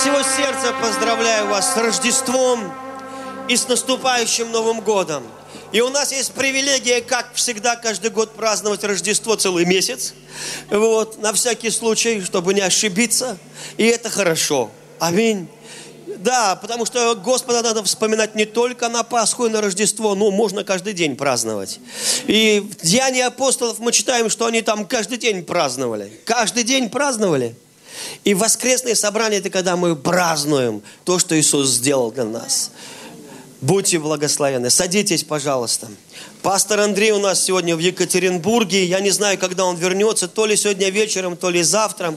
всего сердца поздравляю вас с Рождеством и с наступающим Новым годом. И у нас есть привилегия, как всегда, каждый год праздновать Рождество целый месяц. Вот, на всякий случай, чтобы не ошибиться. И это хорошо. Аминь. Да, потому что Господа надо вспоминать не только на Пасху и на Рождество, но можно каждый день праздновать. И в Деянии апостолов мы читаем, что они там каждый день праздновали. Каждый день праздновали. И воскресные собрания – это когда мы празднуем то, что Иисус сделал для нас. Будьте благословенны. Садитесь, пожалуйста. Пастор Андрей у нас сегодня в Екатеринбурге. Я не знаю, когда он вернется, то ли сегодня вечером, то ли завтра.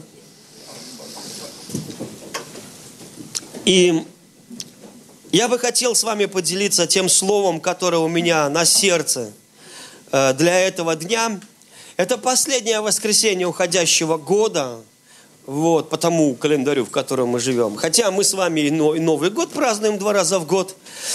И я бы хотел с вами поделиться тем словом, которое у меня на сердце для этого дня. Это последнее воскресенье уходящего года. Вот, по тому календарю, в котором мы живем. Хотя мы с вами и Новый год празднуем 2 раза в год.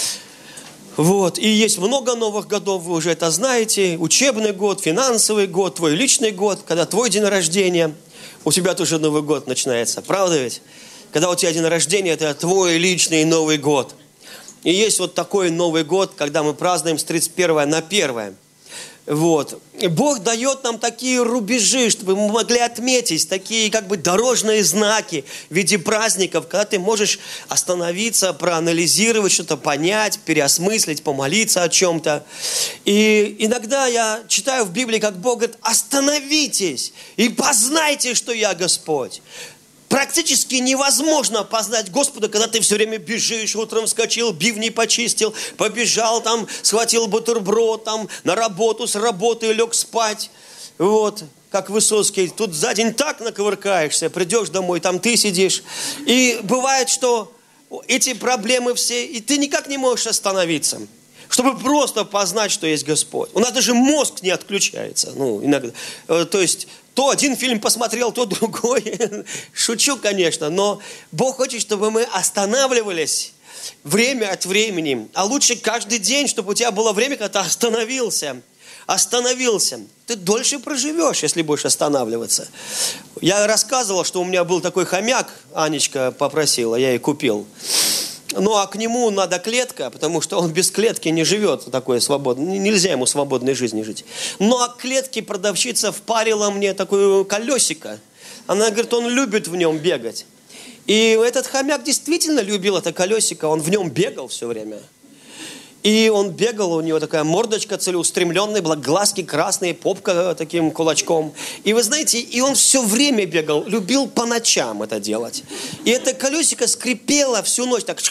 Вот, и есть много новых годов, вы уже это знаете. Учебный год, финансовый год, твой личный год, когда твой день рождения. У тебя тоже Новый год начинается, правда ведь? Когда у тебя день рождения, это твой личный Новый год. И есть вот такой Новый год, когда мы празднуем с 31 на 1. Вот. И Бог дает нам такие рубежи, чтобы мы могли отметить, такие как бы дорожные знаки в виде праздников, когда ты можешь остановиться, проанализировать, что-то понять, переосмыслить, помолиться о чем-то. И иногда я читаю в Библии, как Бог говорит: остановитесь и познайте, что я Господь. Практически невозможно познать Господа, когда ты все время бежишь, утром вскочил, бивни почистил, побежал, там, схватил бутерброд, там, на работу, с работы лег спать. Вот, как Высоцкий. Тут за день так наковыркаешься, придешь домой, там ты сидишь. И бывает, что эти проблемы все, и ты никак не можешь остановиться, чтобы просто познать, что есть Господь. У нас даже мозг не отключается. Ну, иногда. То есть, то один фильм посмотрел, то другой. Шучу, конечно, но Бог хочет, чтобы мы останавливались время от времени. А лучше каждый день, чтобы у тебя было время, когда ты остановился. Остановился. Ты дольше проживешь, если будешь останавливаться. Я рассказывал, что у меня был такой хомяк, Анечка попросила, я ей купил. Ну, а к нему надо клетка, потому что он без клетки не живет такой свободной. Нельзя ему свободной жизни жить. Ну, а к клетке продавщица впарила мне такое колесико. Она говорит, он любит в нем бегать. И этот хомяк действительно любил это колесико. Он в нем бегал все время. И он бегал, у него такая мордочка целеустремленная была, глазки красные, попка таким кулачком. И вы знаете, и он все время бегал, любил по ночам это делать. И это колесико скрипело всю ночь, так.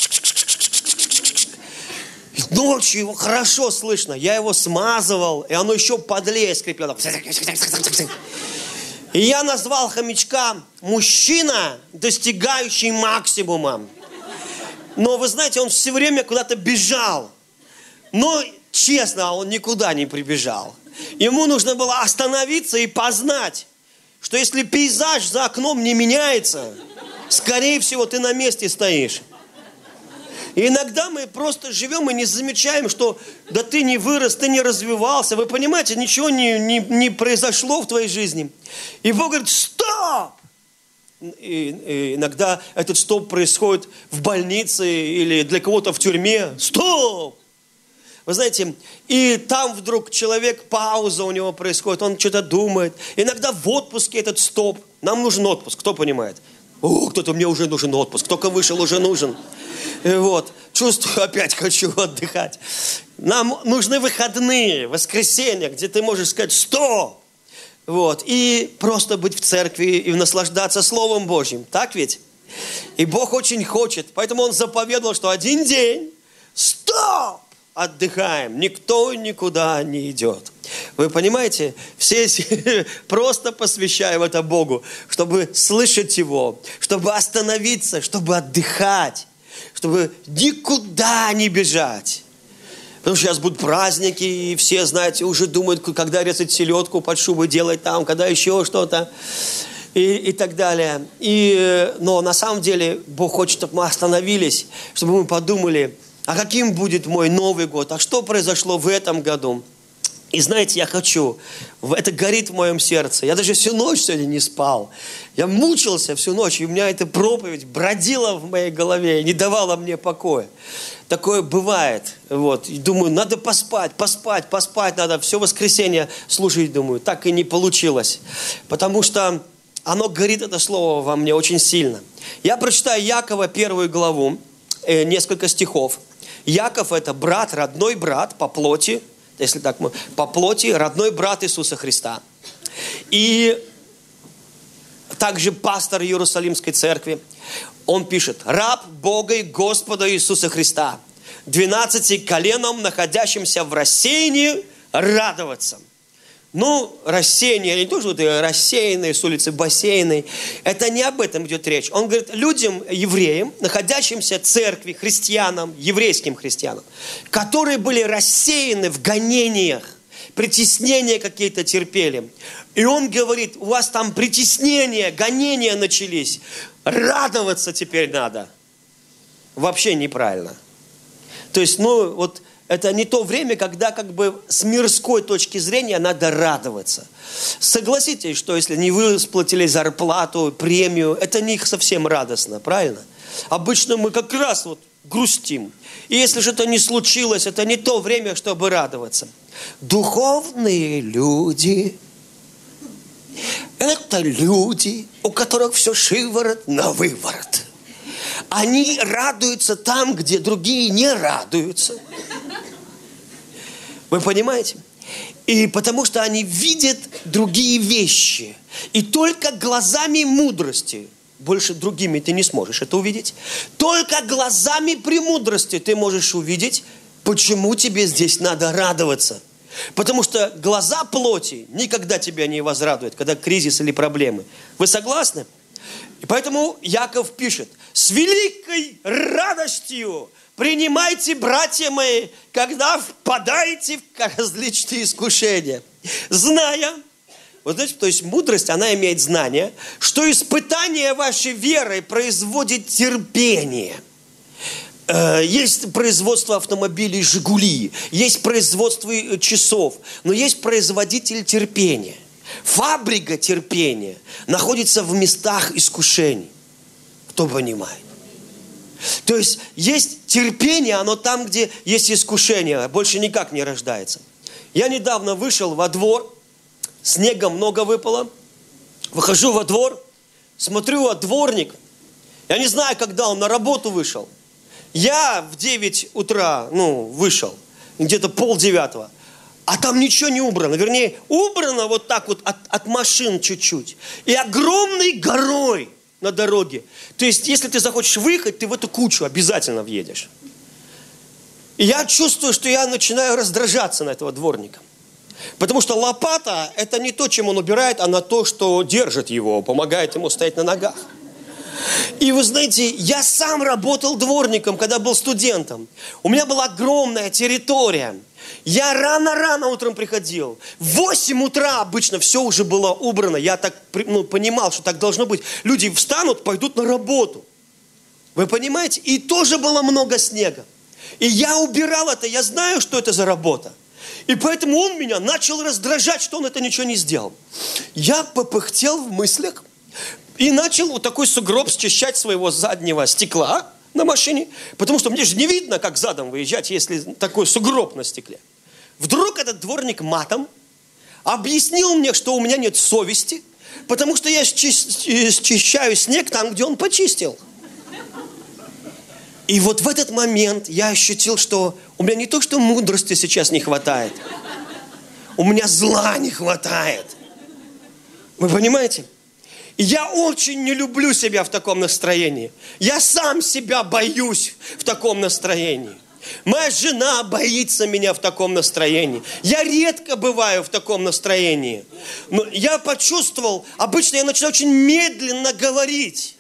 Ночью его хорошо слышно, я его смазывал, и оно еще подлее скрипело. И я назвал хомячка «мужчина, достигающий максимума». Но вы знаете, он все время куда-то бежал. Но, честно, он никуда не прибежал. Ему нужно было остановиться и познать, что если пейзаж за окном не меняется, скорее всего, ты на месте стоишь. И иногда мы просто живем и не замечаем, что да ты не вырос, ты не развивался. Вы понимаете, ничего не произошло в твоей жизни. И Бог говорит, стоп! И иногда этот стоп происходит в больнице или для кого-то в тюрьме. Стоп! Вы знаете, и там вдруг человек, пауза у него происходит, он что-то думает. Иногда в отпуске этот стоп. Нам нужен отпуск, кто понимает? О, кто-то, мне уже нужен отпуск. Только вышел, уже нужен. И вот, чувствую, опять хочу отдыхать. Нам нужны выходные, воскресенья, где ты можешь сказать стоп! Вот, и просто быть в церкви и наслаждаться Словом Божьим. Так ведь? И Бог очень хочет. Поэтому Он заповедовал, что один день, стоп, отдыхаем. Никто никуда не идет. Вы понимаете? Все просто посвящаем это Богу, чтобы слышать Его, чтобы остановиться, чтобы отдыхать, чтобы никуда не бежать. Потому что сейчас будут праздники, и все, знаете, уже думают, когда резать селедку под шубой делать там, когда еще что-то, и так далее. Но на самом деле Бог хочет, чтобы мы остановились, чтобы мы подумали, а каким будет мой Новый год, а что произошло в этом году. И знаете, это горит в моем сердце. Я даже всю ночь сегодня не спал. Я мучился всю ночь, и у меня эта проповедь бродила в моей голове и не давала мне покоя. Такое бывает. Вот. И думаю, надо поспать надо. Все воскресенье слушать, думаю. Так и не получилось. Потому что оно горит, это слово, во мне очень сильно. Я прочитаю Якова 1 главу, несколько стихов. Яков – это брат, родной брат по плоти. Если так, по плоти, родной брат Иисуса Христа. И также пастор Иерусалимской церкви. Он пишет: раб Бога и Господа Иисуса Христа, 12 коленам, находящимся в рассеянии, радоваться. Ну, рассеяние, не то, что ты рассеянный с улицы Бассейной. Это не об этом идет речь. Он говорит, людям, евреям, находящимся в церкви, христианам, еврейским христианам, которые были рассеяны в гонениях, притеснения какие-то терпели. И он говорит, у вас там притеснения, гонения начались. Радоваться теперь надо. Вообще неправильно. То есть, это не то время, когда с мирской точки зрения надо радоваться. Согласитесь, что если не выплатили зарплату, премию, это не совсем радостно, правильно? Обычно мы как раз грустим. И если что-то не случилось, это не то время, чтобы радоваться. Духовные люди – это люди, у которых все шиворот на выворот. Они радуются там, где другие не радуются. Вы понимаете? И потому что они видят другие вещи. И только глазами мудрости, больше другими ты не сможешь это увидеть, только глазами премудрости ты можешь увидеть, почему тебе здесь надо радоваться. Потому что глаза плоти никогда тебя не возрадуют, когда кризис или проблемы. Вы согласны? И поэтому Яков пишет: с великой радостью принимайте, братья мои, когда впадаете в различные искушения. Зная, то есть мудрость, она имеет знание, что испытание вашей верой производит терпение. Есть производство автомобилей «Жигули», есть производство часов, но есть производитель терпения. Фабрика терпения находится в местах искушений. Кто понимает? То есть терпение, оно там, где есть искушение, больше никак не рождается. Я недавно вышел во двор, снега много выпало, выхожу во двор, смотрю, а дворник, я не знаю, когда он на работу вышел. Я в 9 утра, вышел, где-то 8:30, а там ничего не убрано. Вернее, убрано вот так вот от машин чуть-чуть. И огромной горой на дороге. То есть, если ты захочешь выехать, ты в эту кучу обязательно въедешь. И я чувствую, что я начинаю раздражаться на этого дворника. Потому что лопата – это не то, чем он убирает, а на то, что держит его, помогает ему стоять на ногах. И вы знаете, я сам работал дворником, когда был студентом. У меня была огромная территория. Я рано-рано утром приходил. В 8 утра обычно все уже было убрано. Я так понимал, что так должно быть. Люди встанут, пойдут на работу. Вы понимаете? И тоже было много снега. И я убирал это. Я знаю, что это за работа. И поэтому он меня начал раздражать, что он это ничего не сделал. Я попыхтел в мыслях. И начал вот такой сугроб счищать своего заднего стекла на машине. Потому что мне же не видно, как задом выезжать, если такой сугроб на стекле. Вдруг этот дворник матом объяснил мне, что у меня нет совести, потому что я счищаю снег там, где он почистил. И вот в этот момент я ощутил, что у меня не то, что мудрости сейчас не хватает. У меня зла не хватает. Вы понимаете? И я очень не люблю себя в таком настроении. Я сам себя боюсь в таком настроении. Моя жена боится меня в таком настроении. Я редко бываю в таком настроении. Но я почувствовал, обычно я начинаю очень медленно говорить.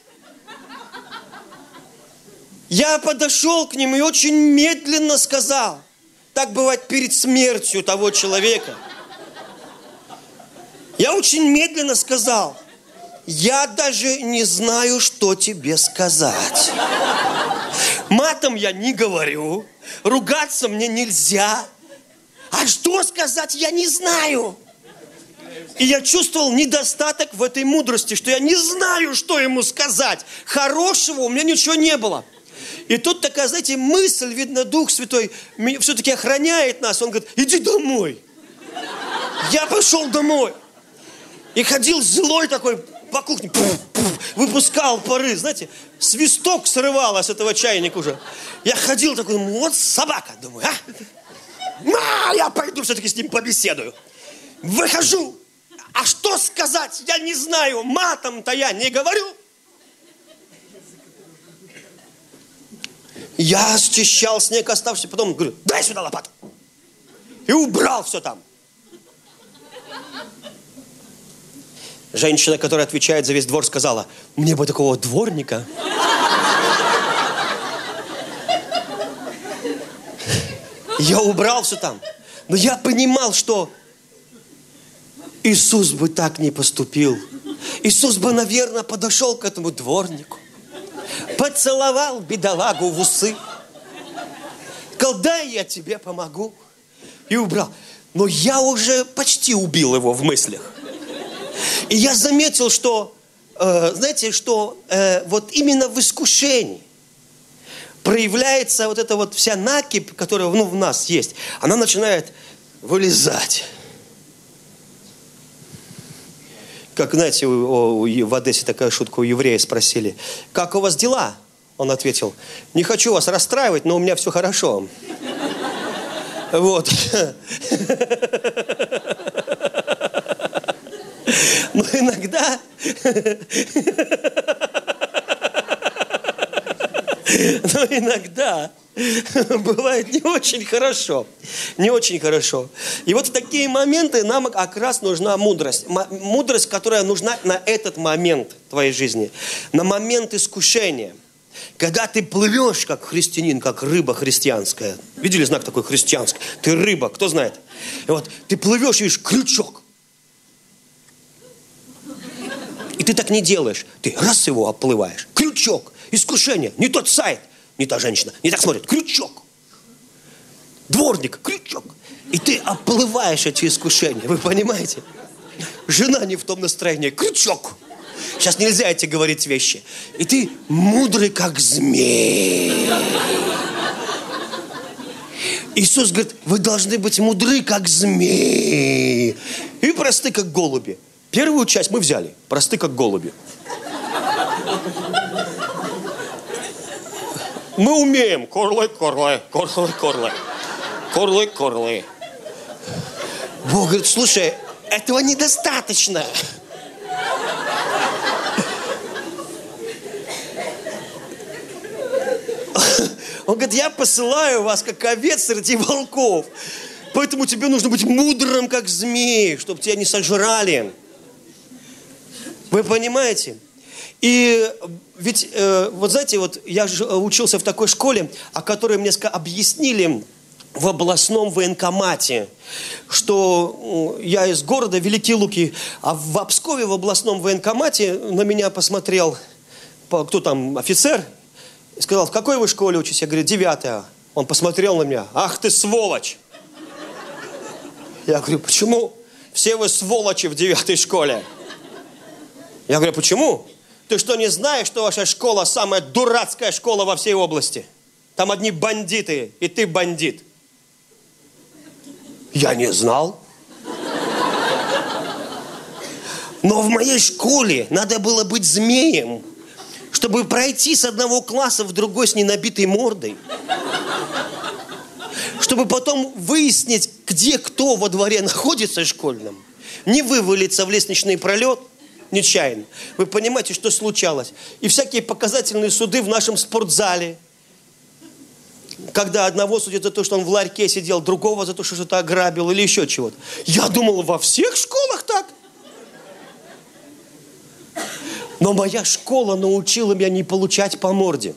Я подошел к ним и очень медленно сказал. Так бывает перед смертью того человека. Я очень медленно сказал. Я даже не знаю, что тебе сказать. Матом я не говорю, ругаться мне нельзя. А что сказать, я не знаю. И я чувствовал недостаток в этой мудрости, что я не знаю, что ему сказать. Хорошего у меня ничего не было. И тут такая, знаете, мысль, видно, Дух Святой все-таки охраняет нас. Он говорит, иди домой. Я пошел домой. И ходил злой такой по кухне. Выпускал пары, знаете, свисток срывало с этого чайника уже. Я ходил такой, вот собака, думаю, я пойду все-таки с ним побеседую. Выхожу. А что сказать, я не знаю. Матом-то я не говорю. Я счищал снег оставшийся, потом говорю, дай сюда лопату. И убрал все там. Женщина, которая отвечает за весь двор, сказала, мне бы такого дворника. Я убрал все там. Но я понимал, что Иисус бы так не поступил. Иисус бы, наверное, подошел к этому дворнику, поцеловал бедолагу в усы, сказал, дай я тебе помогу, и убрал. Но я уже почти убил его в мыслях. И я заметил, что, знаете, что вот именно в искушении проявляется вот эта вот вся накипь, которая в нас есть. Она начинает вылезать. Как, знаете, в Одессе такая шутка, у еврея спросили, как у вас дела? Он ответил, не хочу вас расстраивать, но у меня все хорошо. Вот. Но иногда... Но иногда бывает не очень хорошо. Не очень хорошо. И вот в такие моменты нам как раз нужна мудрость. Мудрость, которая нужна на этот момент твоей жизни. На момент искушения. Когда ты плывешь, как христианин, как рыба христианская. Видели знак такой христианский? Ты рыба, кто знает? И вот ты плывешь и видишь крючок. И ты так не делаешь. Ты раз его оплываешь. Крючок. Искушение. Не тот сайт. Не та женщина. Не так смотрит. Крючок. Дворник. Крючок. И ты оплываешь эти искушения. Вы понимаете? Жена не в том настроении. Крючок. Сейчас нельзя эти говорить вещи. И ты мудрый, как змей. Иисус говорит, вы должны быть мудры, как змеи. И просты, как голуби. Первую часть мы взяли. Просты, как голуби. Мы умеем. Корлы. Бог говорит, слушай, этого недостаточно. Он говорит, я посылаю вас, как овец среди волков. Поэтому тебе нужно быть мудрым, как змей, чтобы тебя не сожрали. Вы понимаете? И ведь, вот знаете, вот я же учился в такой школе, о которой мне объяснили в областном военкомате, что я из города Великие Луки, а в Обскове в областном военкомате на меня посмотрел, кто там, офицер, и сказал, в какой вы школе учитесь? Я говорю, 9-я. Он посмотрел на меня, ах ты сволочь! Я говорю, почему? Все вы сволочи в 9-й школе. Я говорю, почему? Ты что, не знаешь, что ваша школа самая дурацкая школа во всей области? Там одни бандиты, и ты бандит. Я не знал. Но в моей школе надо было быть змеем, чтобы пройти с одного класса в другой с ненабитой мордой. Чтобы потом выяснить, где кто во дворе находится школьном. Не вывалиться в лестничный пролет нечаянно. Вы понимаете, что случалось? И всякие показательные суды в нашем спортзале. Когда одного судят за то, что он в ларьке сидел, другого за то, что что-то ограбил или еще чего-то. Я думал, во всех школах так. Но моя школа научила меня не получать по морде.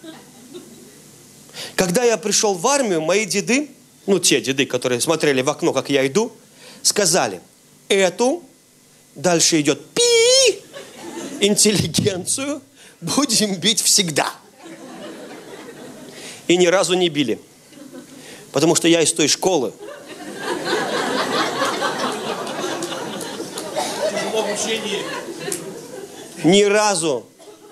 Когда я пришел в армию, мои деды, те деды, которые смотрели в окно, как я иду, сказали, эту, дальше идет интеллигенцию будем бить всегда. И ни разу не били. Потому что я из той школы, Вообще нет. Ни разу.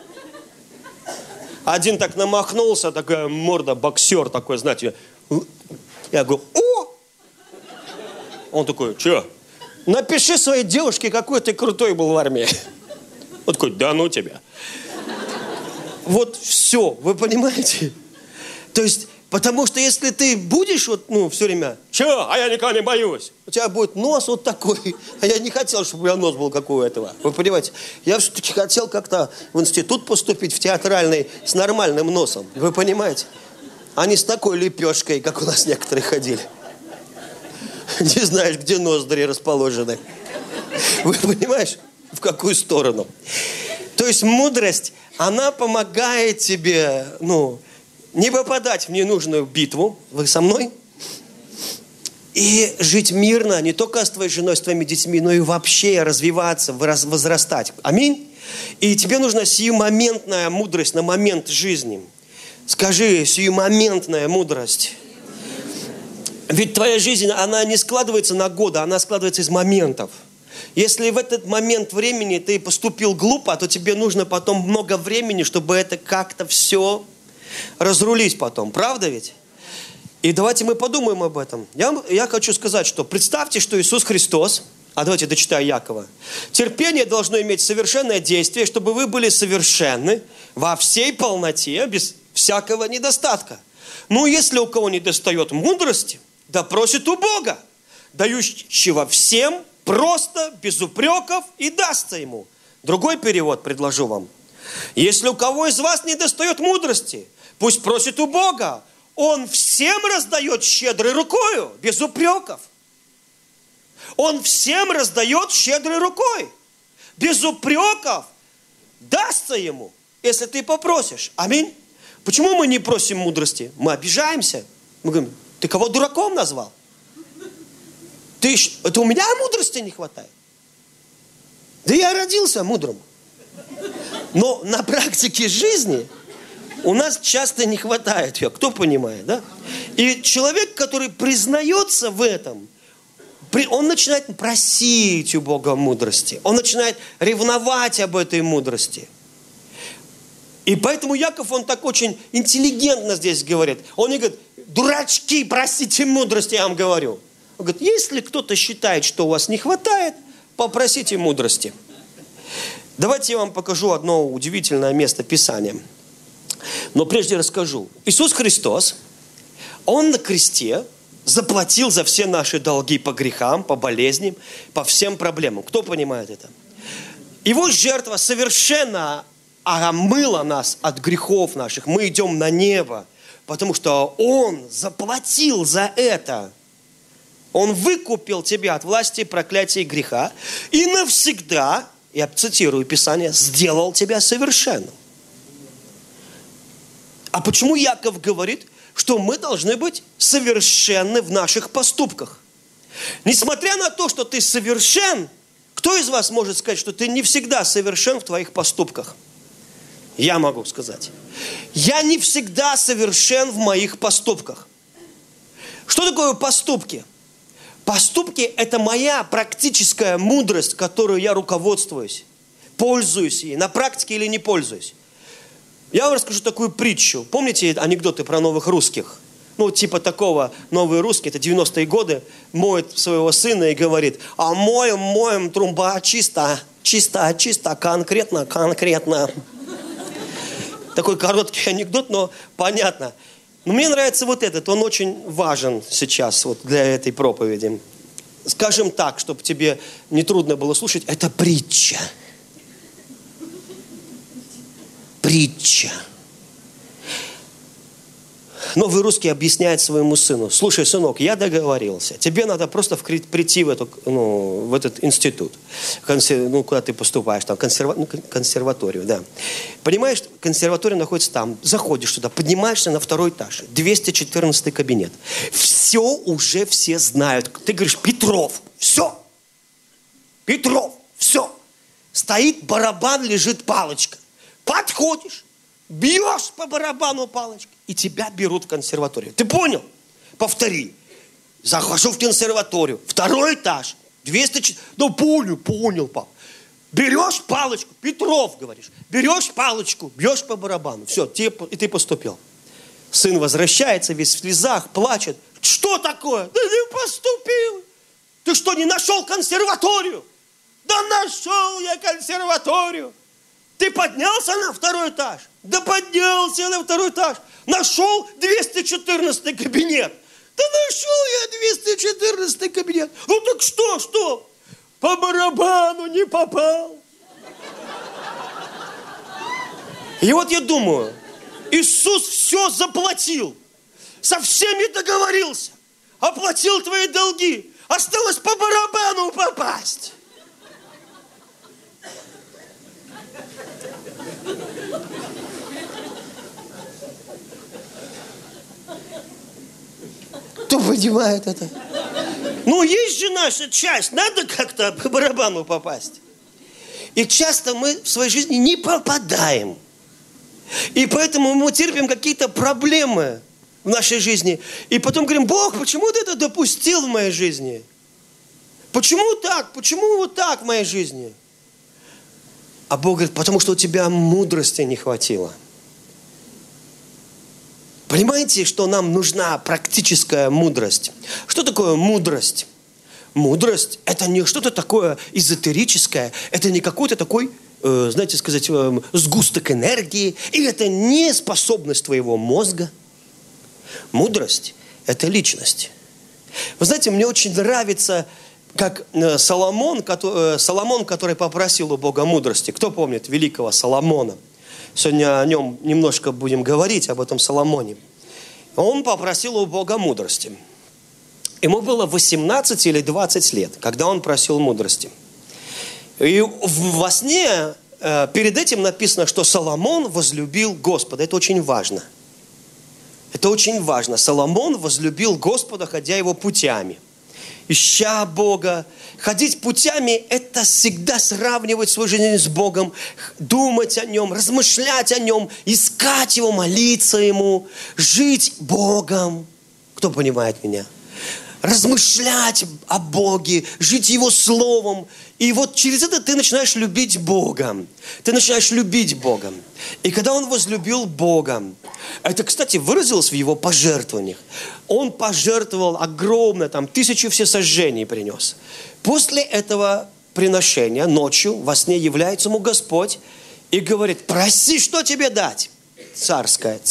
Один так намахнулся, такая морда, боксер такой, знаете. Я говорю, о! Он такой, что? Напиши своей девушке, какой ты крутой был в армии. Он такой, да ну тебя. Вот все, вы понимаете? То есть, потому что если ты будешь вот, все время, а я никого не боюсь. У тебя будет нос вот такой. А я не хотел, чтобы у меня нос был как у этого. Вы понимаете? Я все-таки хотел как-то в институт поступить, в театральный, с нормальным носом. Вы понимаете? А не с такой лепешкой, как у нас некоторые ходили. Не знаешь, где ноздри расположены. Вы понимаешь, в какую сторону? То есть мудрость, она помогает тебе, не попадать в ненужную битву. Вы со мной? И жить мирно, не только с твоей женой, с твоими детьми, но и вообще развиваться, возрастать. Аминь. И тебе нужна сиюмоментная мудрость на момент жизни. Скажи, сиюмоментная мудрость. Ведь твоя жизнь, она не складывается на годы, она складывается из моментов. Если в этот момент времени ты поступил глупо, то тебе нужно потом много времени, чтобы это как-то все разрулить потом. Правда ведь? И давайте мы подумаем об этом. Я хочу сказать, что представьте, что Иисус Христос, давайте дочитаю Якова. Терпение должно иметь совершенное действие, чтобы вы были совершенны во всей полноте, без всякого недостатка. Если у кого недостает мудрости, да просит у Бога, дающего всем просто, без упреков, и дастся ему. Другой перевод предложу вам. Если у кого из вас недостает мудрости, пусть просит у Бога. Он всем раздает щедрой рукою, без упреков. Он всем раздает щедрой рукой, без упреков, дастся ему, если ты попросишь. Аминь. Почему мы не просим мудрости? Мы обижаемся. Мы говорим, ты кого дураком назвал? Это у меня мудрости не хватает. Да я родился мудрым. Но на практике жизни у нас часто не хватает ее. Кто понимает, да? И человек, который признается в этом, он начинает просить у Бога мудрости. Он начинает ревновать об этой мудрости. И поэтому Яков, он так очень интеллигентно здесь говорит. Он не говорит, дурачки, просите мудрости, я вам говорю. Он говорит, если кто-то считает, что у вас не хватает, попросите мудрости. Давайте я вам покажу одно удивительное место Писания. Но прежде расскажу. Иисус Христос, Он на кресте заплатил за все наши долги по грехам, по болезням, по всем проблемам. Кто понимает это? Его жертва совершенно омыла нас от грехов наших. Мы идем на небо, потому что Он заплатил за это. Он выкупил тебя от власти, проклятия и греха и навсегда, я цитирую Писание, сделал тебя совершенным. А почему Яков говорит, что мы должны быть совершенны в наших поступках? Несмотря на то, что ты совершен, кто из вас может сказать, что ты не всегда совершен в твоих поступках? Я могу сказать. Я не всегда совершен в моих поступках. Что такое поступки? Поступки – это моя практическая мудрость, которую я руководствуюсь, пользуюсь ей, на практике или не пользуюсь. Я вам расскажу такую притчу. Помните анекдоты про новых русских? Типа такого, новые русские, это 90-е годы, моет своего сына и говорит, а моем, труба чисто, конкретно. Такой короткий анекдот, но понятно. Но мне нравится вот этот, он очень важен сейчас вот для этой проповеди. Скажем так, чтобы тебе не трудно было слушать, это притча. Притча. Новый русский объясняет своему сыну, слушай, сынок, я договорился, тебе надо просто прийти в этот институт, куда ты поступаешь, там, консерваторию, да. Понимаешь, консерватория находится там, заходишь туда, поднимаешься на 2-й этаж, 214 кабинет. Все знают. Ты говоришь, Петров, все. Стоит барабан, лежит палочка. Подходишь, бьешь по барабану палочкой, и тебя берут в консерваторию. Ты понял? Повтори. Захожу в консерваторию. 2-й этаж. 204. Понял, пап. Берешь палочку, Петров, говоришь, берешь палочку, бьешь по барабану. Все, и ты поступил. Сын возвращается, весь в слезах, плачет. Что такое? Да не поступил. Ты что, не нашел консерваторию? Да нашел я консерваторию. Ты поднялся на второй этаж? Да поднялся на второй этаж. Нашел 214 кабинет. Да нашел я 214 кабинет. Ну так что? По барабану не попал. И вот я думаю, Иисус все заплатил. Со всеми договорился. Оплатил твои долги. Осталось по барабану попасть. Кто понимает это? Ну, есть же наша часть. Надо как-то по барабану попасть. И часто мы в своей жизни не попадаем. И поэтому мы терпим какие-то проблемы в нашей жизни. И потом говорим: Бог, почему ты это допустил в моей жизни? Почему так? Почему вот так в моей жизни? А Бог говорит: потому что у тебя мудрости не хватило. Понимаете, что нам нужна практическая мудрость? Что такое мудрость? Мудрость – это не что-то такое эзотерическое, это не какой-то такой, знаете сказать, сгусток энергии, и это не способность твоего мозга. Мудрость – это личность. Вы знаете, мне очень нравится, как Соломон, который попросил у Бога мудрости. Кто помнит великого Соломона? Сегодня о нем немножко будем говорить, об этом Соломоне. Он попросил у Бога мудрости. Ему было 18 или 20 лет, когда он просил мудрости. И во сне перед этим написано, что Соломон возлюбил Господа. Это очень важно. Это очень важно. Соломон возлюбил Господа, ходя его путями. Ища Бога. Ходить путями – это всегда сравнивать свою жизнь с Богом, думать о Нем, размышлять о Нем, искать Его, молиться Ему, жить Богом. Кто понимает меня? Размышлять о Боге, жить Его Словом. И вот через это ты начинаешь любить Бога. Ты начинаешь любить Бога. И когда он возлюбил Бога, это, кстати, выразилось в его пожертвованиях. Он пожертвовал огромно, 1000 всесожжений принес. После этого приношения ночью во сне является ему Господь и говорит: проси, что тебе дать. Царское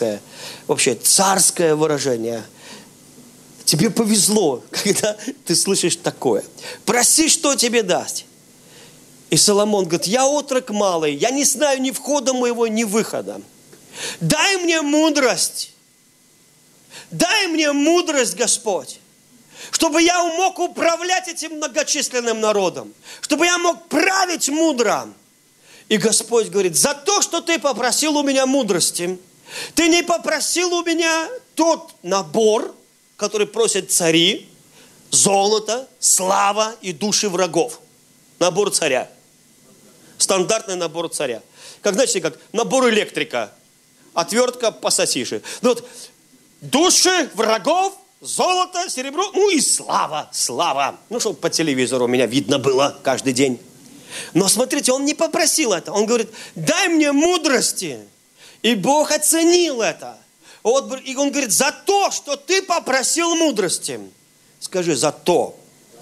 выражение. Тебе повезло, когда ты слышишь такое. Проси, что тебе дать. И Соломон говорит: я отрок малый, я не знаю ни входа моего, ни выхода. Дай мне мудрость. Дай мне мудрость, Господь, чтобы я мог управлять этим многочисленным народом, чтобы я мог править мудро. И Господь говорит: за то, что ты попросил у меня мудрости, ты не попросил у меня тот набор, который просят цари: золото, слава и души врагов. Набор царя. Стандартный набор царя. Как, знаете, как набор электрика. Отвертка пососишь. Души врагов, золото, серебро, и слава. Чтобы по телевизору меня видно было каждый день. Но смотрите, он не попросил это. Он говорит: дай мне мудрости. И Бог оценил это. И он говорит: за то, что ты попросил мудрости. Скажи: за то.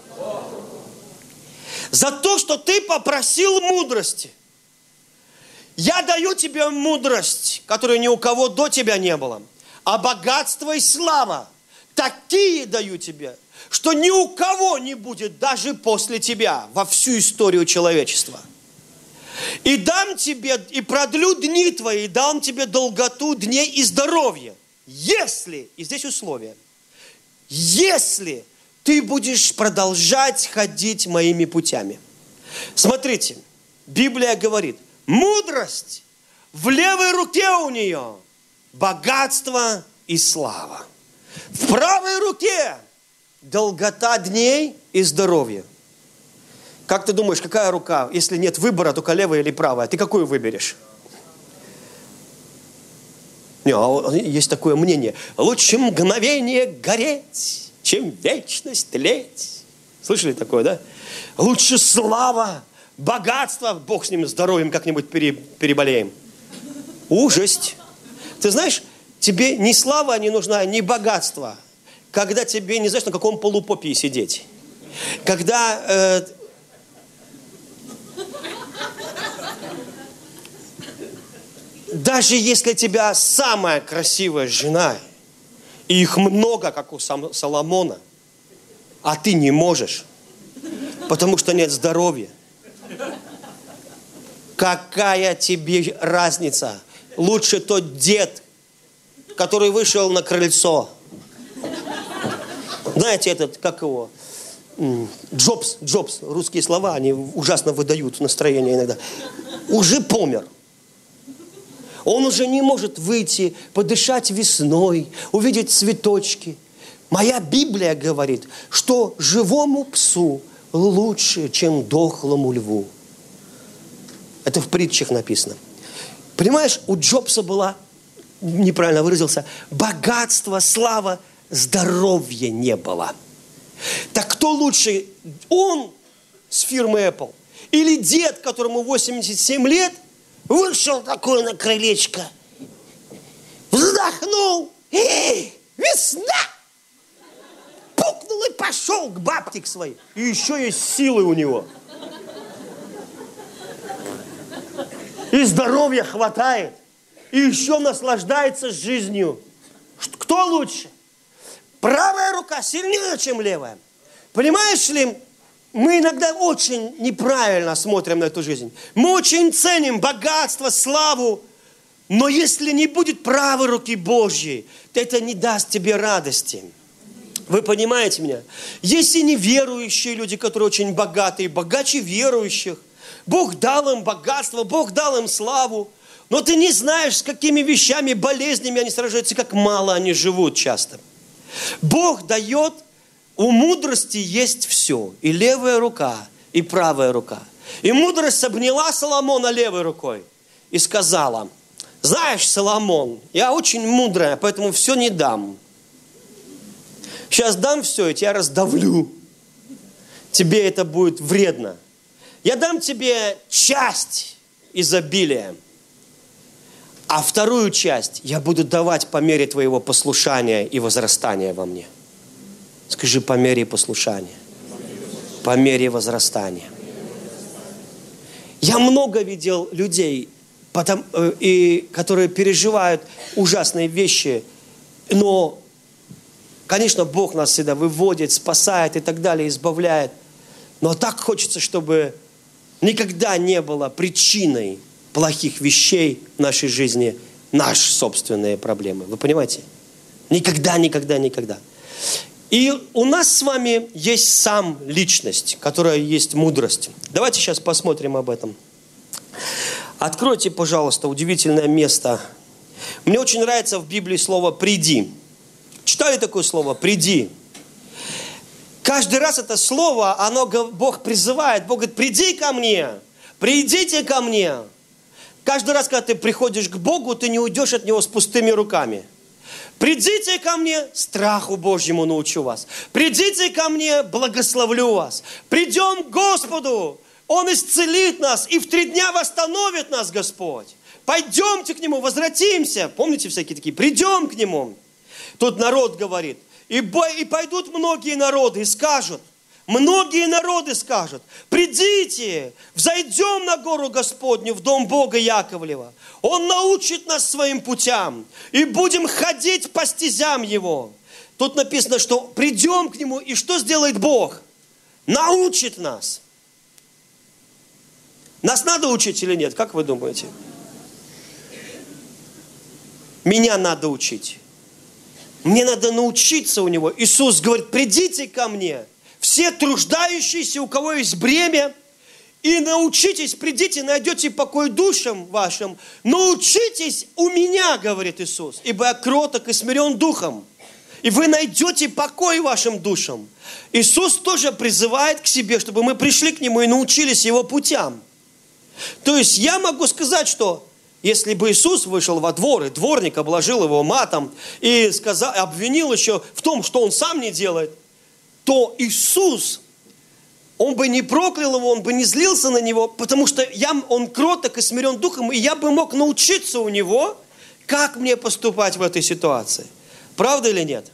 За то, что ты попросил мудрости. Я даю тебе мудрость, которой ни у кого до тебя не было. А богатство и слава такие даю тебе, что ни у кого не будет даже после тебя во всю историю человечества. И дам тебе, и продлю дни твои, и дам тебе долготу дней и здоровье. Если, и здесь условие, если ты будешь продолжать ходить моими путями. Смотрите, Библия говорит: мудрость в левой руке у нее, богатство и слава. В правой руке долгота дней и здоровье. Как ты думаешь, какая рука, если нет выбора, только левая или правая? Ты какую выберешь? Есть такое мнение: лучше мгновение гореть, чем вечность тлеть. Слышали такое, да? Лучше слава богатство, Бог с ним, здоровьем как-нибудь переболеем. Ужасть. Ты знаешь, тебе ни слава не нужна, ни богатство, когда тебе не знаешь, на каком полупопии сидеть. Когда даже если у тебя самая красивая жена, и их много, как у Соломона, а ты не можешь, потому что нет здоровья. Какая тебе разница? Лучше тот дед, который вышел на крыльцо. Знаете, этот, как его, Джобс, русские слова, они ужасно выдают настроение иногда. Уже помер. Он уже не может выйти, подышать весной, увидеть цветочки. Моя Библия говорит, что живому псу лучше, чем дохлому льву. Это в притчах написано. Понимаешь, у Джобса была, неправильно выразился, богатство, слава, здоровья не было. Так кто лучше, он с фирмы Apple или дед, которому 87 лет, вышел такой на крылечко, вздохнул, весна! Пукнул и пошел к бабке к своей. И еще есть силы у него. И здоровья хватает. И еще наслаждается жизнью. Кто лучше? Правая рука сильнее, чем левая. Понимаешь ли, мы иногда очень неправильно смотрим на эту жизнь. Мы очень ценим богатство, славу. Но если не будет правой руки Божьей, то это не даст тебе радости. Вы понимаете меня? Есть и неверующие люди, которые очень богатые, богаче верующих. Бог дал им богатство, Бог дал им славу. Но ты не знаешь, с какими вещами, болезнями они сражаются, как мало они живут часто. Бог дает, у мудрости есть все. И левая рука, и правая рука. И мудрость обняла Соломона левой рукой и сказала: знаешь, Соломон, я очень мудрая, поэтому все не дам. Сейчас дам все, и тебя раздавлю. Тебе это будет вредно. Я дам тебе часть изобилия, а вторую часть я буду давать по мере твоего послушания и возрастания во мне. Скажи: по мере послушания, по мере возрастания. Я много видел людей, которые переживают ужасные вещи, но, конечно, Бог нас всегда выводит, спасает и так далее, избавляет. Но так хочется, чтобы никогда не было причиной плохих вещей в нашей жизни наши собственные проблемы. Вы понимаете? Никогда, никогда, никогда. И у нас с вами есть сам личность, которая есть мудрость. Давайте сейчас посмотрим об этом. Откройте, пожалуйста, удивительное место. Мне очень нравится в Библии слово «приди». Читали такое слово «приди»? Каждый раз это слово, Бог призывает, Бог говорит: приди ко мне, придите ко мне. Каждый раз, когда ты приходишь к Богу, ты не уйдешь от Него с пустыми руками. Придите ко мне, страху Божьему научу вас. Придите ко мне, благословлю вас. Придем к Господу, Он исцелит нас и в 3 дня восстановит нас Господь. Пойдемте к Нему, возвратимся. Помните всякие такие? Придем к Нему. Тут народ говорит: и пойдут многие народы и скажут, многие народы скажут: придите, взойдем на гору Господню, в дом Бога Яковлева. Он научит нас своим путям, и будем ходить по стезям Его. Тут написано, что придем к Нему, и что сделает Бог? Научит нас. Нас надо учить или нет? Как вы думаете? Меня надо учить. Мне надо научиться у Него. Иисус говорит: придите ко мне, все труждающиеся, у кого есть бремя, и научитесь, придите, найдете покой душам вашим. Научитесь у меня, говорит Иисус, ибо я кроток и смирен духом. И вы найдете покой вашим душам. Иисус тоже призывает к себе, чтобы мы пришли к Нему и научились Его путям. То есть я могу сказать, что если бы Иисус вышел во двор, и дворник обложил его матом, и обвинил еще в том, что он сам не делает, то Иисус он бы не проклял его, он бы не злился на него, потому что он кроток и смирен духом, и я бы мог научиться у него, как мне поступать в этой ситуации. Правда или нет?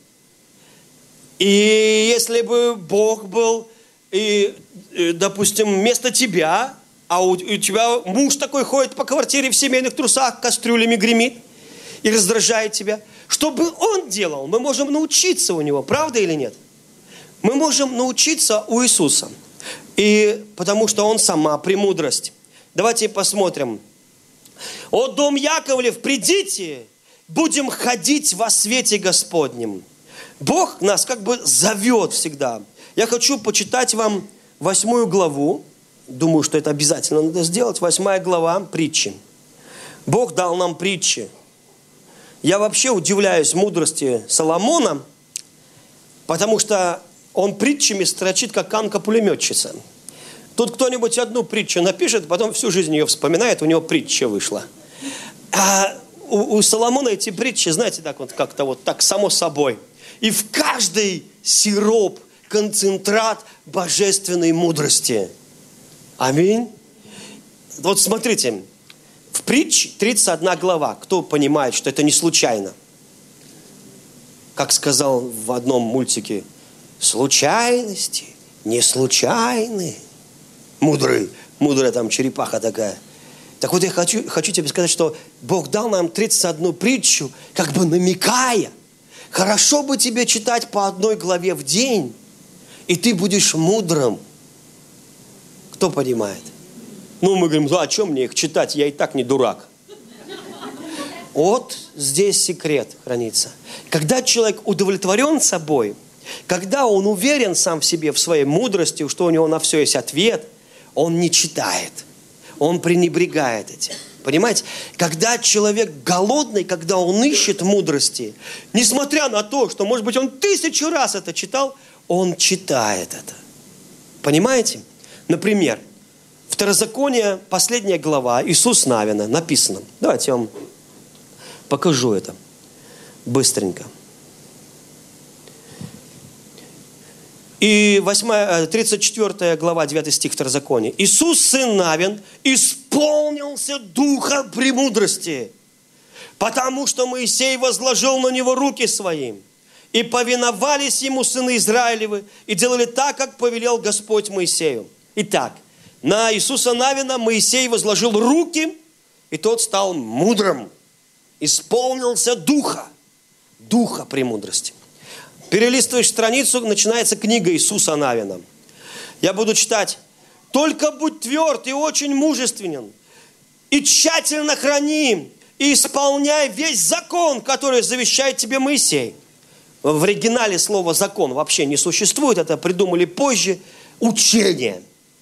И если бы Бог был, допустим, вместо тебя, а у тебя муж такой ходит по квартире в семейных трусах, кастрюлями гремит и раздражает тебя, что бы он делал, мы можем научиться у него. Правда или нет? Мы можем научиться у Иисуса. И потому что Он сама премудрость. Давайте посмотрим. «О дом Яковлев, придите, будем ходить во свете Господнем». Бог нас как бы зовет всегда. Я хочу почитать вам 8 главу. Думаю, что это обязательно надо сделать. 8 глава притчи. Бог дал нам притчи. Я вообще удивляюсь мудрости Соломона, потому что он притчами строчит, как Анка-пулеметчица. Тут кто-нибудь одну притчу напишет, потом всю жизнь ее вспоминает, у него притча вышла. А у Соломона эти притчи, знаете, так вот как-то вот так само собой. И в каждой сироп, концентрат божественной мудрости. Аминь. Вот смотрите, в притче 31 глава. Кто понимает, что это не случайно? Как сказал в одном мультике, случайности не случайны. Мудрая там черепаха такая. Так вот я хочу тебе сказать, что Бог дал нам 31 притчу, как бы намекая, хорошо бы тебе читать по 1 главе в день, и ты будешь мудрым. Кто понимает? Ну, мы говорим, о чем мне их читать, я и так не дурак. Вот здесь секрет хранится. Когда человек удовлетворен собой, когда он уверен сам в себе, в своей мудрости, что у него на все есть ответ, он не читает, он пренебрегает этим. Понимаете? Когда человек голодный, когда он ищет мудрости, несмотря на то, что, может быть, он 1000 раз это читал, он читает это. Понимаете? Например, Второзаконие, последняя глава, Иисус Навина, написано. Давайте я вам покажу это быстренько. И 34 глава, 9 стих Второзакония. Иисус, сын Навин, исполнился духа премудрости, потому что Моисей возложил на него руки свои, и повиновались ему сыны Израилевы, и делали так, как повелел Господь Моисею. Итак, на Иисуса Навина Моисей возложил руки, и тот стал мудрым, исполнился духа премудрости. Перелистываешь страницу, начинается книга Иисуса Навина. Я буду читать. «Только будь тверд и очень мужественен, и тщательно храни, и исполняй весь закон, который завещает тебе Моисей». В оригинале слово «закон» вообще не существует, это придумали позже. Учение.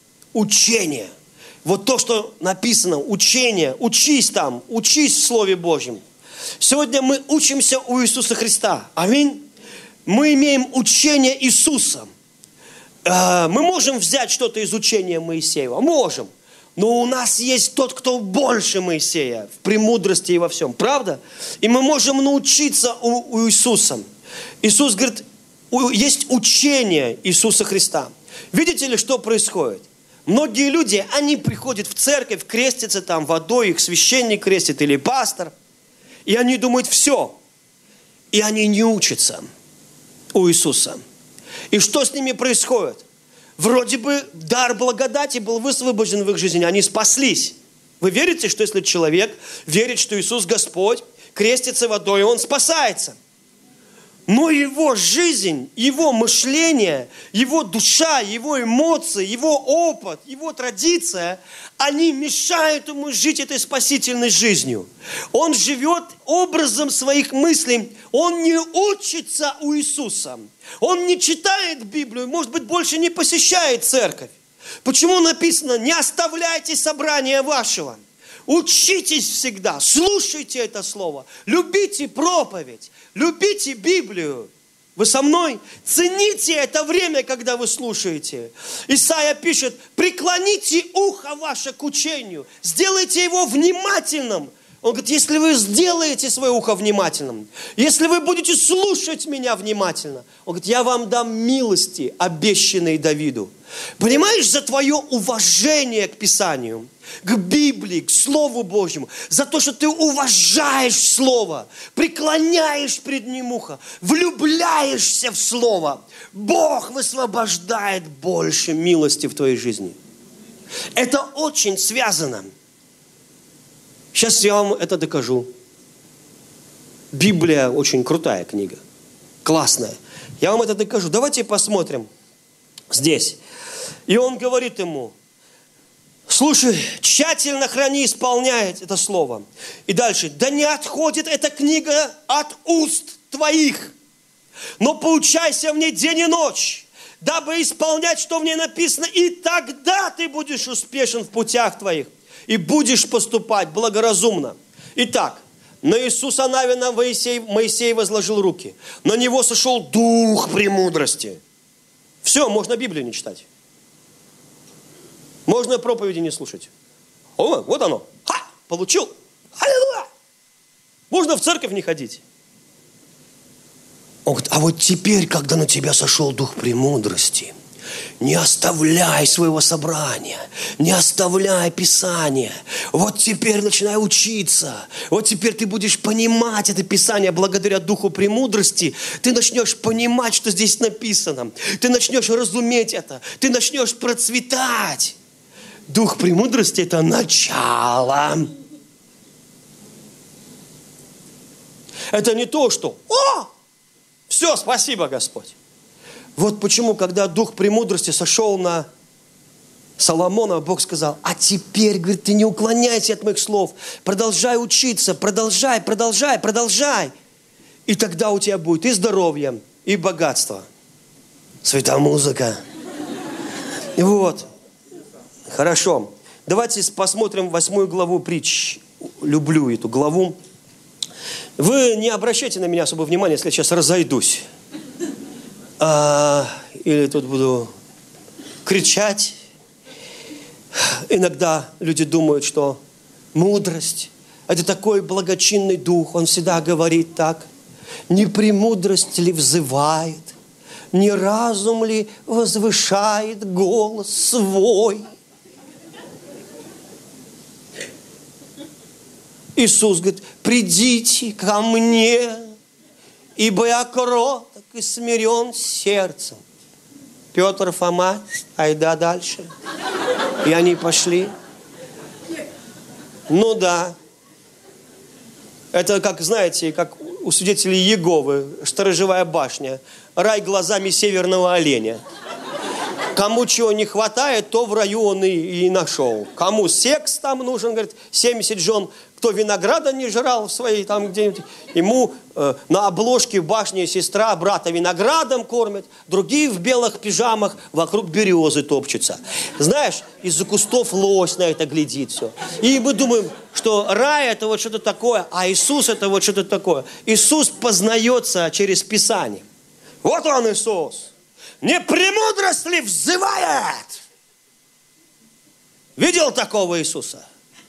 Вот то, что написано, учение. Учись там, учись в Слове Божьем. Сегодня мы учимся у Иисуса Христа. Аминь. Мы имеем учение Иисуса. Мы можем взять что-то из учения Моисеева? Можем. Но у нас есть тот, кто больше Моисея в премудрости и во всем. Правда? И мы можем научиться у Иисуса. Иисус говорит, есть учение Иисуса Христа. Видите ли, что происходит? Многие люди, они приходят в церковь, крестятся там водой, их священник крестит или пастор. И они думают, все. И они не учатся у Иисуса. И что с ними происходит? Вроде бы дар благодати был высвобожден в их жизни, они спаслись. Вы верите, что если человек верит, что Иисус Господь, крестится водой, он спасается? Но его жизнь, его мышление, его душа, его эмоции, его опыт, его традиция, они мешают ему жить этой спасительной жизнью. Он живет образом своих мыслей, он не учится у Иисуса, он не читает Библию, может быть, больше не посещает церковь. Почему написано, не оставляйте собрания вашего? Учитесь всегда, слушайте это слово, любите проповедь, любите Библию. Вы со мной? Цените это время, когда вы слушаете. Исайя пишет, преклоните ухо ваше к учению, сделайте его внимательным. Он говорит, если вы сделаете свое ухо внимательным, если вы будете слушать меня внимательно, он говорит, я вам дам милости, обещанные Давиду. Понимаешь, за твое уважение к Писанию, к Библии, к Слову Божьему, за то, что ты уважаешь Слово, преклоняешь пред Ним ухо, влюбляешься в Слово, Бог высвобождает больше милости в твоей жизни. Это очень связано. Сейчас я вам это докажу. Библия очень крутая книга, классная. Я вам это докажу. Давайте посмотрим здесь. И он говорит ему, слушай, тщательно храни, исполняй это слово. И дальше, да не отходит эта книга от уст твоих, но поучайся в ней день и ночь, дабы исполнять, что в ней написано, и тогда ты будешь успешен в путях твоих и будешь поступать благоразумно. Итак, на Иисуса Навина Моисей возложил руки. На него сошел дух премудрости. Все, можно Библию не читать. Можно проповеди не слушать. О, вот оно. Ха! Получил. Аллилуйя! Можно в церковь не ходить. Он говорит, а вот теперь, когда на тебя сошел дух премудрости, не оставляй своего собрания, не оставляй Писание. Вот теперь начинай учиться. Вот теперь ты будешь понимать это Писание благодаря духу премудрости. Ты начнешь понимать, что здесь написано. Ты начнешь разуметь это. Ты начнешь процветать. Дух премудрости – это начало. Это не то, что «О! Все, спасибо, Господь». Вот почему, когда дух премудрости сошел на Соломона, Бог сказал, а теперь, говорит, ты не уклоняйся от моих слов, продолжай учиться, продолжай. И тогда у тебя будет и здоровье, и богатство. Святая музыка. Вот. Хорошо. Давайте посмотрим 8 главу притч. Люблю эту главу. Вы не обращайте на меня особо внимания, если я сейчас разойдусь. Или тут буду кричать. Иногда люди думают, что мудрость – это такой благочинный дух. Он всегда говорит так. Не премудрость ли взывает, не разум ли возвышает голос свой. Иисус говорит, придите ко мне, ибо я кроток и смирен сердцем. Петр, Фома, айда дальше. И они пошли. Ну да. Это как, знаете, как у свидетелей Иеговы, сторожевая башня. Рай глазами северного оленя. Кому чего не хватает, то в раю он и нашел. Кому секс там нужен, говорит, 70 жен. Кто винограда не жрал в своей там где-нибудь, ему на обложке башни сестра брата виноградом кормит, другие в белых пижамах вокруг березы топчутся. Знаешь, из-за кустов лось на это глядит все. И мы думаем, что рай это вот что-то такое, а Иисус это вот что-то такое. Иисус познается через Писание. Вот он Иисус. Не премудрость ли взывает? Видел такого Иисуса?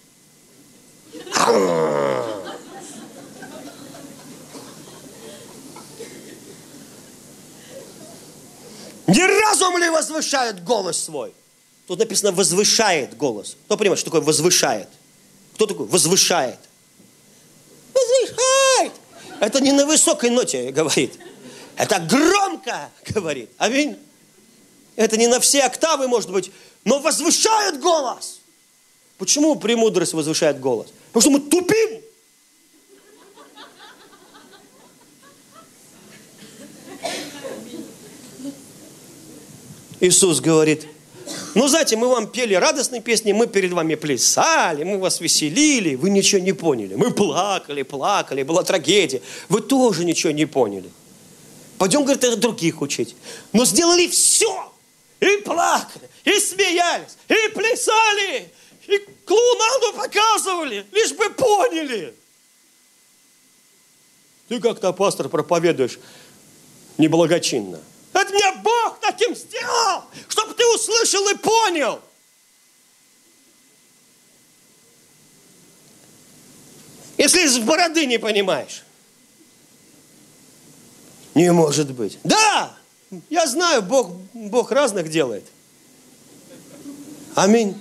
Не разум ли возвышает голос свой? Тут написано возвышает голос. Кто понимает, что такое возвышает? Кто такой возвышает? Возвышает. Это не на высокой ноте говорит. Это громко говорит. Аминь. Это не на все октавы может быть, но возвышает голос. Почему премудрость возвышает голос? Потому что мы тупим. Иисус говорит, ну, знаете, мы вам пели радостные песни, мы перед вами плясали, мы вас веселили, вы ничего не поняли. Мы плакали, была трагедия. Вы тоже ничего не поняли. Пойдем, говорит, от других учить. Но сделали все. И плакали, и смеялись, и плясали, и клоунаду показывали, лишь бы поняли. Ты как-то, пастор, проповедуешь неблагочинно. Это меня Бог таким сделал, чтобы ты услышал и понял. Если с бороды не понимаешь. Не может быть. Да, я знаю, Бог разных делает. Аминь.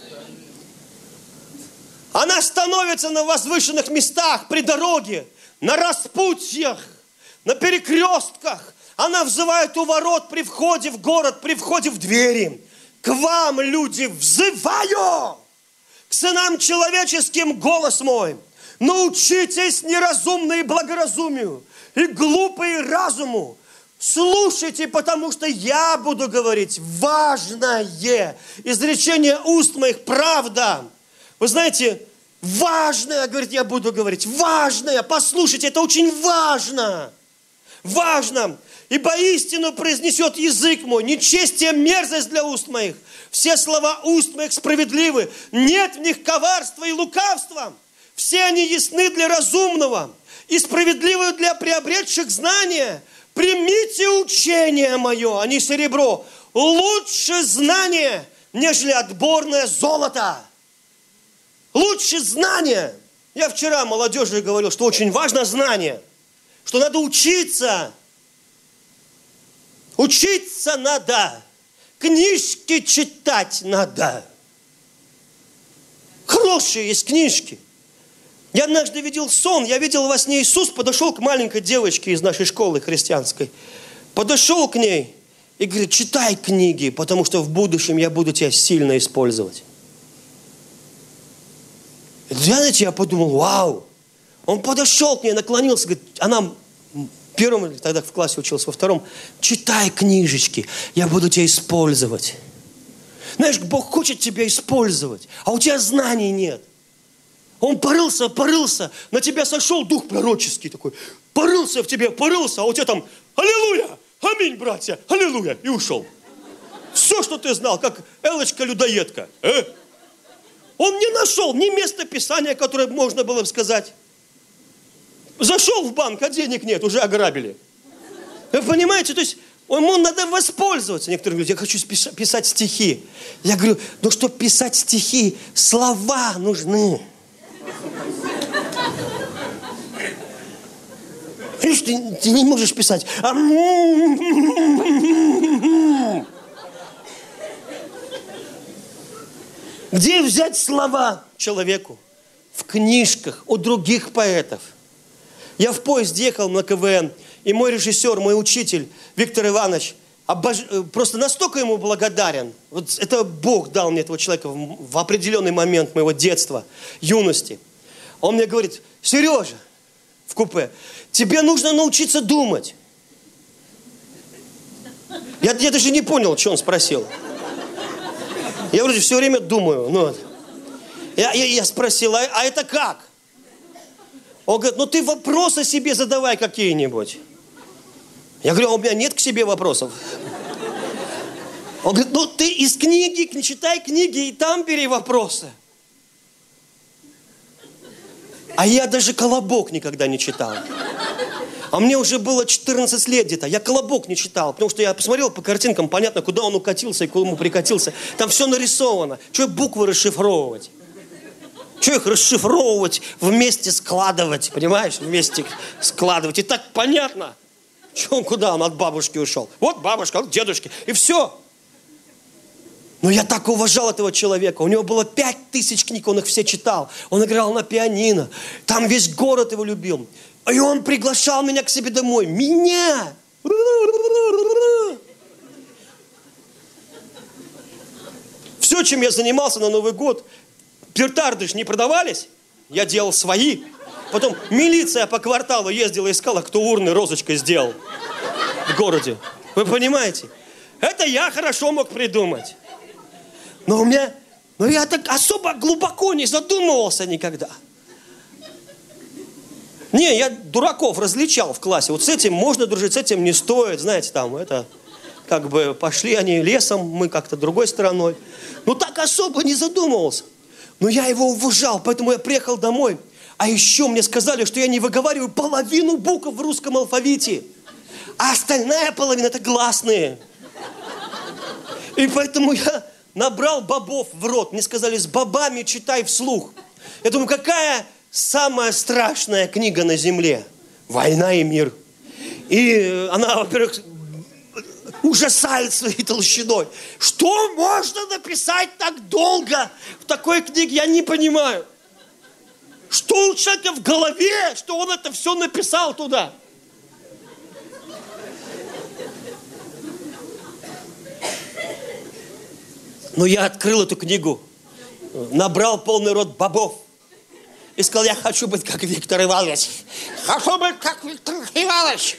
Она становится на возвышенных местах, при дороге, на распутьях, на перекрестках. Она взывает у ворот при входе в город, при входе в двери. К вам, люди, взываю! К сынам человеческим голос мой. Научитесь неразумные благоразумию и глупые разуму. Слушайте, потому что я буду говорить важное изречение уст моих, правда. Вы знаете, важное, говорит, я буду говорить, важное, послушайте, это очень важно. Важно, ибо истину произнесет язык мой, нечестие, мерзость для уст моих. Все слова уст моих справедливы, нет в них коварства и лукавства. Все они ясны для разумного и справедливы для приобретших знания. Примите учение мое, а не серебро. Лучше знание, нежели отборное золото. Лучше знание. Я вчера молодежи говорил, что очень важно знание. Что надо учиться. Учиться надо. Книжки читать надо. Хорошие есть книжки. Я однажды видел сон, я видел во сне Иисус подошел к маленькой девочке из нашей школы христианской. Подошел к ней и говорит, читай книги, потому что в будущем я буду тебя сильно использовать. Знаете, я подумал, вау. Он подошел к ней, наклонился, говорит, она в первом, тогда в классе училась, во втором, читай книжечки, я буду тебя использовать. Знаешь, Бог хочет тебя использовать, а у тебя знаний нет. Он порылся, на тебя сошел дух пророческий такой, порылся в тебе, а у тебя там, аллилуйя, аминь, братья, аллилуйя, и ушел. Все, что ты знал, как Элочка-людоедка. Он не нашел ни места писания, которое можно было бы сказать. Зашел в банк, а денег нет, уже ограбили. Вы понимаете, то есть ему надо воспользоваться. Некоторые говорят, я хочу писать стихи. Я говорю, ну чтобы писать стихи, слова нужны. Видишь, ты не можешь писать. Где взять слова человеку? В книжках у других поэтов. Я в поезд ехал на КВН, и мой режиссер, мой учитель Виктор Иванович, просто настолько ему благодарен. Вот это Бог дал мне этого человека в определенный момент моего детства, юности. Он мне говорит, Сережа, в купе, тебе нужно научиться думать. Я даже не понял, что он спросил. Я вроде все время думаю. Ну, я спросил, а это как? Он говорит, ну ты вопросы себе задавай какие-нибудь. Я говорю, а у меня нет к себе вопросов. Он говорит, ну ты из книги, читай книги и там бери вопросы. А я даже «Колобок» никогда не читал. А мне уже было 14 лет где-то. Я «Колобок» не читал, потому что я посмотрел по картинкам, понятно, куда он укатился и куда ему прикатился. Там все нарисовано. Что буквы расшифровывать? Что их расшифровывать, вместе складывать, понимаешь? Вместе складывать. И так понятно, что он куда он от бабушки ушел. Вот бабушка, вот дедушки. И все. Но я так уважал этого человека. У него было 5000 книг, он их все читал. Он играл на пианино. Там весь город его любил. И он приглашал меня к себе домой. Меня! Все, чем я занимался на Новый год, петарды ж не продавались. Я делал свои. Потом милиция по кварталу ездила, искала, кто урны розочкой сделал в городе. Вы понимаете? Это я хорошо мог придумать. Но я так особо глубоко не задумывался никогда. Не, я дураков различал в классе. Вот с этим можно дружить, с этим не стоит. Знаете, там это, как бы пошли они лесом, мы как-то другой стороной. Ну так особо не задумывался. Но я его уважал, поэтому я приехал домой. А еще мне сказали, что я не выговариваю половину букв в русском алфавите. А остальная половина это гласные. И поэтому я набрал бобов в рот. Мне сказали, с бобами читай вслух. Я думаю, какая самая страшная книга на земле. «Война и мир». И она, во-первых, ужасает своей толщиной. Что можно написать так долго в такой книге, я не понимаю. Что у человека в голове, что он это все написал туда? Но я открыл эту книгу, набрал полный рот бобов и сказал, я хочу быть как Виктор Иванович. Хочу быть как Виктор Иванович.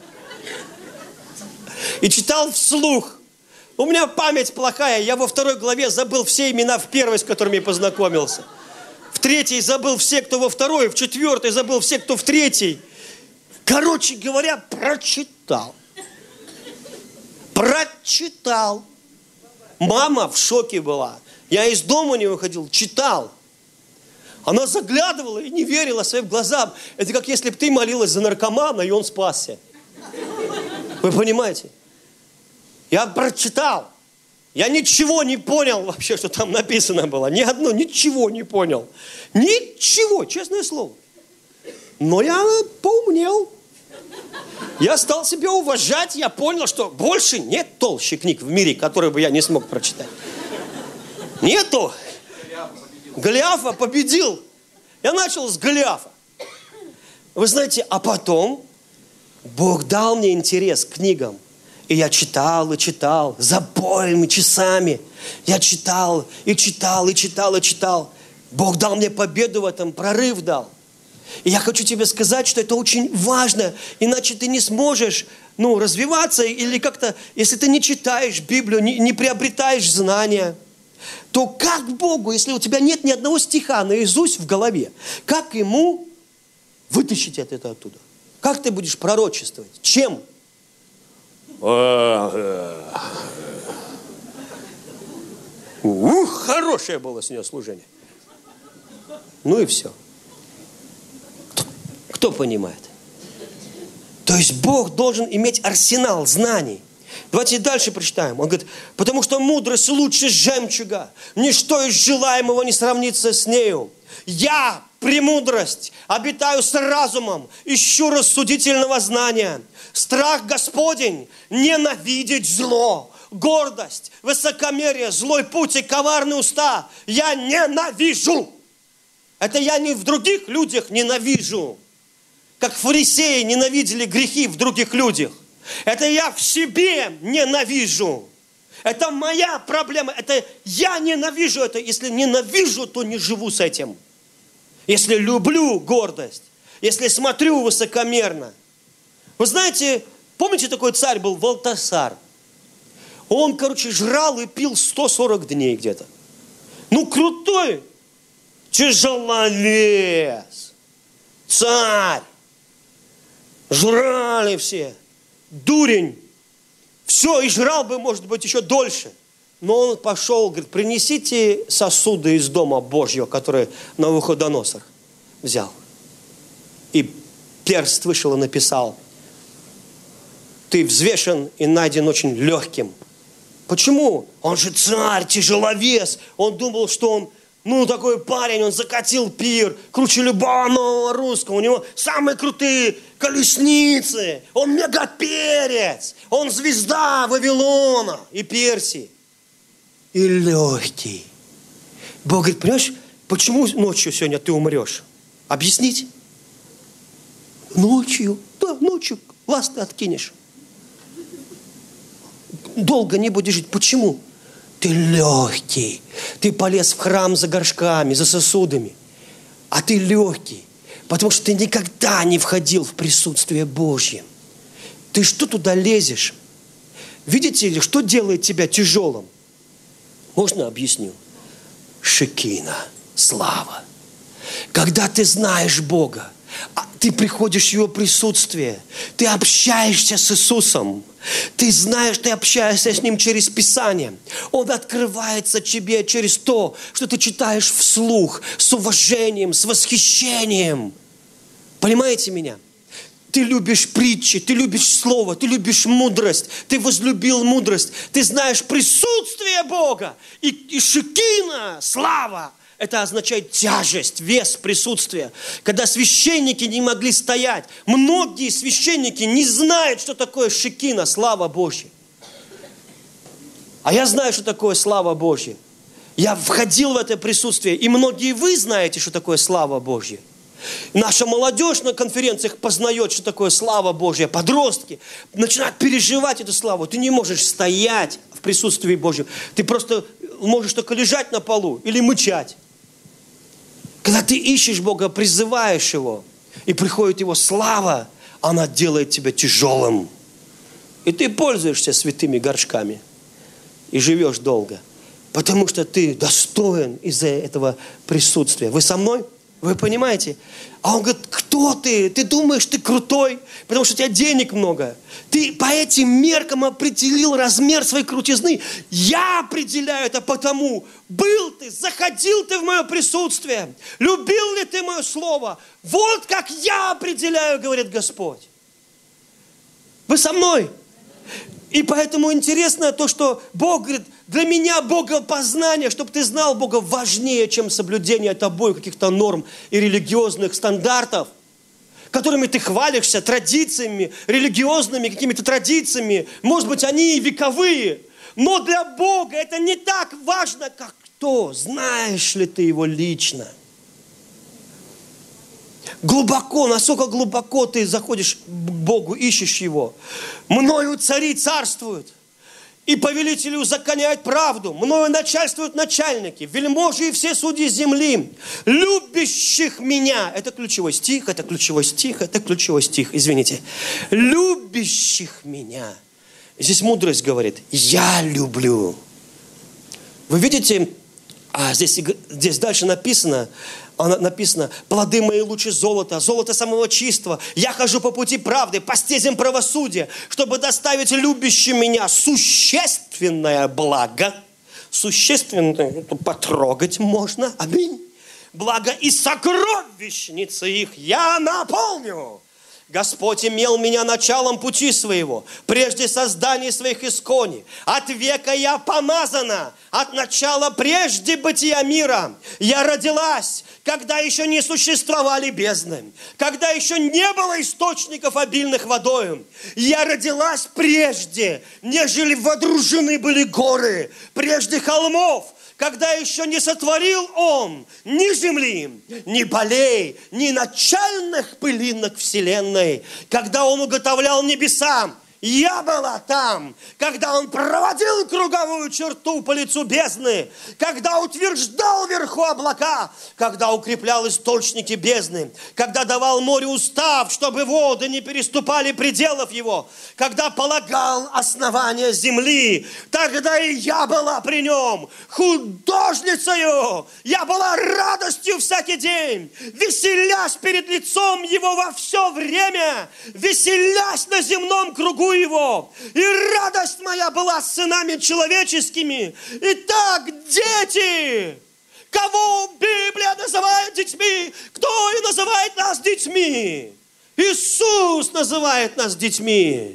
И читал вслух. У меня память плохая, я во 2 главе забыл все имена в 1, с которыми я познакомился. В 3 забыл все, кто во 2, в 4 забыл все, кто в 3. Короче говоря, прочитал. Прочитал. Мама в шоке была. Я из дома не выходил, читал. Она заглядывала и не верила своим глазам. Это как если бы ты молилась за наркомана, и он спасся. Вы понимаете? Я прочитал. Я ничего не понял вообще, что там написано было. Ни одно, ничего не понял. Ничего, честное слово. Но я поумнел. Я стал себя уважать, я понял, что больше нет толще книг в мире, которые бы я не смог прочитать. Нету. Голиафа победил. Я начал с Голиафа. Вы знаете, а потом Бог дал мне интерес к книгам. И я читал, и читал, запоями, часами. Я читал, и читал, и читал, и читал. Бог дал мне победу в этом, прорыв дал. И я хочу тебе сказать, что это очень важно, иначе ты не сможешь, развиваться или как-то, если ты не читаешь Библию, не приобретаешь знания, то как Богу, если у тебя нет ни одного стиха наизусть в голове, как Ему вытащить это оттуда? Как ты будешь пророчествовать? Чем? Хорошее было с нее служение. Ну и все. Кто понимает? То есть Бог должен иметь арсенал знаний. Давайте дальше прочитаем. Он говорит, потому что мудрость лучше жемчуга. Ничто из желаемого не сравнится с нею. Я, премудрость, обитаю с разумом, ищу рассудительного знания. Страх Господень, ненавидеть зло, гордость, высокомерие, злой путь и коварные уста. Я ненавижу. Это я не в других людях ненавижу. Как фарисеи ненавидели грехи в других людях. Это я в себе ненавижу. Это моя проблема. Это я ненавижу это. Если ненавижу, то не живу с этим. Если люблю гордость. Если смотрю высокомерно. Вы знаете, помните, такой царь был Валтасар? Он, жрал и пил 140 дней где-то. Крутой тяжеловес. Царь. Жрали все. Дурень. Все, и жрал бы, может быть, еще дольше. Но он пошел, говорит, принесите сосуды из дома Божьего, которые Навуходоносор взял. И перст вышел и написал, ты взвешен и найден очень легким. Почему? Он же царь, тяжеловес. Он думал, что он такой парень, он закатил пир, круче любого нового русского, у него самые крутые колесницы, он мегаперец, он звезда Вавилона и Персии. И легкий. Бог говорит, понимаешь, почему ночью сегодня ты умрешь? Объяснить? Ночью, вас ты откинешь. Долго не будешь жить. Почему? Ты легкий. Ты полез в храм за горшками, за сосудами. А ты легкий. Потому что ты никогда не входил в присутствие Божье. Ты что туда лезешь? Видите ли, что делает тебя тяжелым? Можно объясню? Шекина, слава. Когда ты знаешь Бога, ты приходишь в Его присутствие, ты общаешься с Иисусом, ты знаешь, ты общаешься с Ним через Писание. Он открывается тебе через то, что ты читаешь вслух, с уважением, с восхищением. Понимаете меня? Ты любишь притчи, ты любишь слово, ты любишь мудрость, ты возлюбил мудрость, ты знаешь присутствие Бога. И шекина, слава, это означает тяжесть, вес присутствия. Когда священники не могли стоять. Многие священники не знают, что такое шекина, слава Божья. А я знаю, что такое слава Божья. Я входил в это присутствие, и многие вы знаете, что такое слава Божья. Наша молодежь на конференциях познает, что такое слава Божья. Подростки начинают переживать эту славу. Ты не можешь стоять в присутствии Божьем. Ты просто можешь только лежать на полу или мычать. Когда ты ищешь Бога, призываешь Его, и приходит Его слава, она делает тебя тяжелым. И ты пользуешься святыми горшками. И живешь долго. Потому что ты достоин из-за этого присутствия. Вы со мной? Вы понимаете? А он говорит, кто ты? Ты думаешь, ты крутой, потому что у тебя денег много. Ты по этим меркам определил размер своей крутизны. Я определяю это потому, был ты, заходил ты в мое присутствие, любил ли ты мое слово. Вот как я определяю, говорит Господь. Вы со мной? И поэтому интересно то, что Бог говорит, для меня богопознание, чтобы ты знал Бога, важнее, чем соблюдение тобой каких-то норм и религиозных стандартов, которыми ты хвалишься, традициями, религиозными какими-то традициями. Может быть, они и вековые, но для Бога это не так важно, как то, знаешь ли ты Его лично. Глубоко, насколько глубоко ты заходишь к Богу, ищешь Его. Мною цари царствуют, и повелители узаконяют правду. Мною начальствуют начальники, вельможи и все судьи земли. Любящих меня. Это ключевой стих, это ключевой стих, это ключевой стих, извините. Любящих меня. Здесь мудрость говорит, я люблю. Вы видите, здесь дальше написано, плоды мои лучше золота, золото самого чистого. Я хожу по пути правды, по стезям правосудия, чтобы доставить любящим меня существенное благо. Существенное, потрогать можно. Аминь. Благо и сокровищницы их я наполню. Господь имел меня началом пути своего, прежде создания своих искони. От века я помазана, от начала прежде бытия мира. Я родилась, когда еще не существовали бездны, когда еще не было источников, обильных водою. Я родилась прежде, нежели водружены были горы, прежде холмов, когда еще не сотворил Он ни земли, ни полей, ни начальных пылинок вселенной, когда Он уготовлял небеса, я была там, когда Он проводил круговую черту по лицу бездны, когда утверждал вверху облака, когда укреплял источники бездны, когда давал морю устав, чтобы воды не переступали пределов его, когда полагал основания земли, тогда и я была при Нем, художницею, я была радостью всякий день, веселясь перед лицом Его во все время, веселясь на земном кругу Его. И радость моя была с сынами человеческими. Итак, дети, кого Библия называет детьми, кто и называет нас детьми? Иисус называет нас детьми.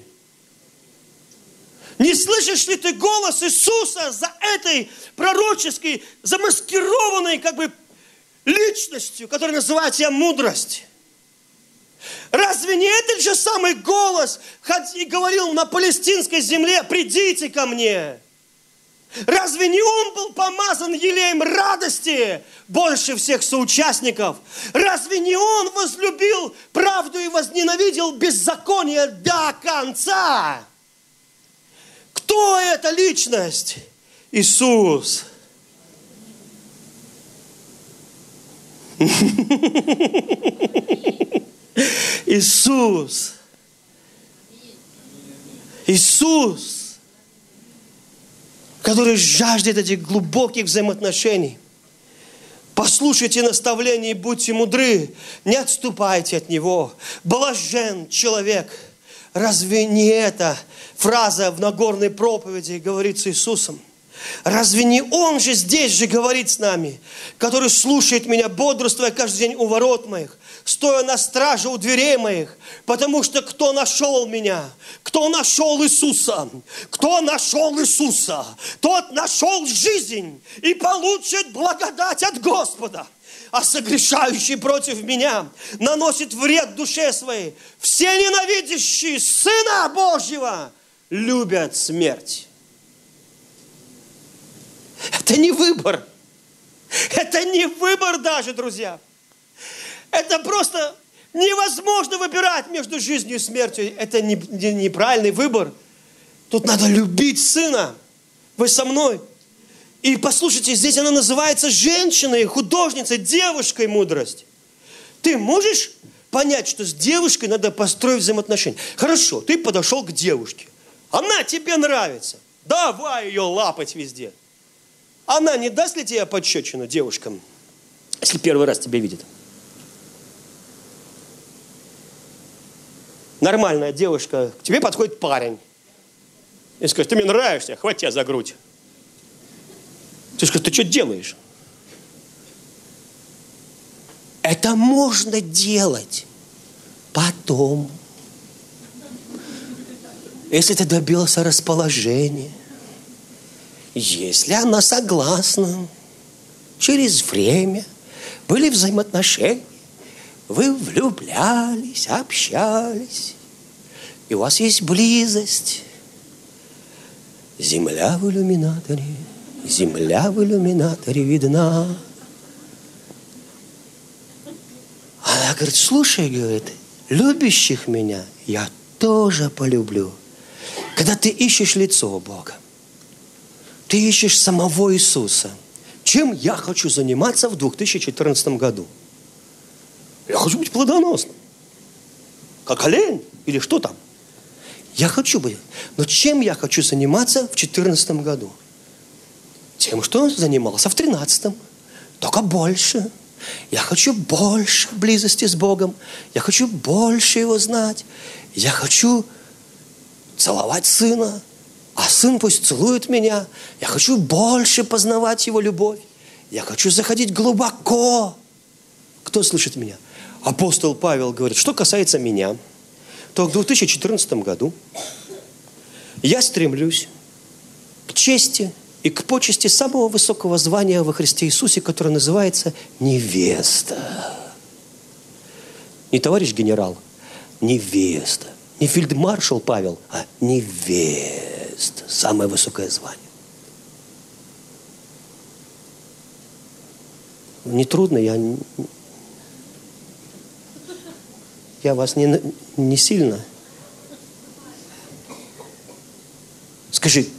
Не слышишь ли ты голос Иисуса за этой пророческой, замаскированной личностью, которая называет себя мудрость? Разве не этот же самый голос и говорил на палестинской земле: придите ко мне? Разве не он был помазан елеем радости больше всех соучастников? Разве не он возлюбил правду и возненавидел беззаконие до конца? Кто эта личность? Иисус. Иисус. Иисус, который жаждет этих глубоких взаимоотношений. Послушайте наставления и будьте мудры, не отступайте от Него. Блажен человек. Разве не эта фраза в Нагорной проповеди говорит с Иисусом? Разве не Он же здесь же говорит с нами, который слушает меня, бодрствуя каждый день у ворот моих, стоя на страже у дверей моих, потому что кто нашел меня, кто нашел Иисуса, тот нашел жизнь и получит благодать от Господа. А согрешающий против меня наносит вред душе своей. Все ненавидящие Сына Божьего любят смерть. Это не выбор. Это не выбор даже, друзья. Это просто невозможно выбирать между жизнью и смертью. Это неправильный выбор. Тут надо любить Сына. Вы со мной? И послушайте, здесь она называется женщиной, художницей, девушкой мудрость. Ты можешь понять, что с девушкой надо построить взаимоотношения? Хорошо, ты подошел к девушке. Она тебе нравится. Давай ее лапать везде. Она не даст ли тебе пощечину девушкам, если первый раз тебя видит? Нормальная девушка, к тебе подходит парень. И скажет, ты мне нравишься, хватит тебя за грудь. Ты скажешь, ты что делаешь? Это можно делать потом. Если ты добился расположения. Если она согласна, через время были взаимоотношения, вы влюблялись, общались, и у вас есть близость. Земля в иллюминаторе видна. Она говорит, слушай, говорит, любящих меня я тоже полюблю. Когда ты ищешь лицо Бога, ты ищешь самого Иисуса. Чем я хочу заниматься в 2014 году? Я хочу быть плодоносным. Как олень или что там? Я хочу быть. Но чем я хочу заниматься в 2014 году? Тем, что занимался в 2013. Только больше. Я хочу больше близости с Богом. Я хочу больше Его знать. Я хочу целовать Сына. А Сын пусть целует меня. Я хочу больше познавать Его любовь. Я хочу заходить глубоко. Кто слышит меня? Апостол Павел говорит, что касается меня, то в 2014 году я стремлюсь к чести и к почести самого высокого звания во Христе Иисусе, которое называется невеста. Не товарищ генерал, невеста. Не фельдмаршал Павел, а невеста. Самое высокое звание. Не трудно, я вас не сильно. Скажи,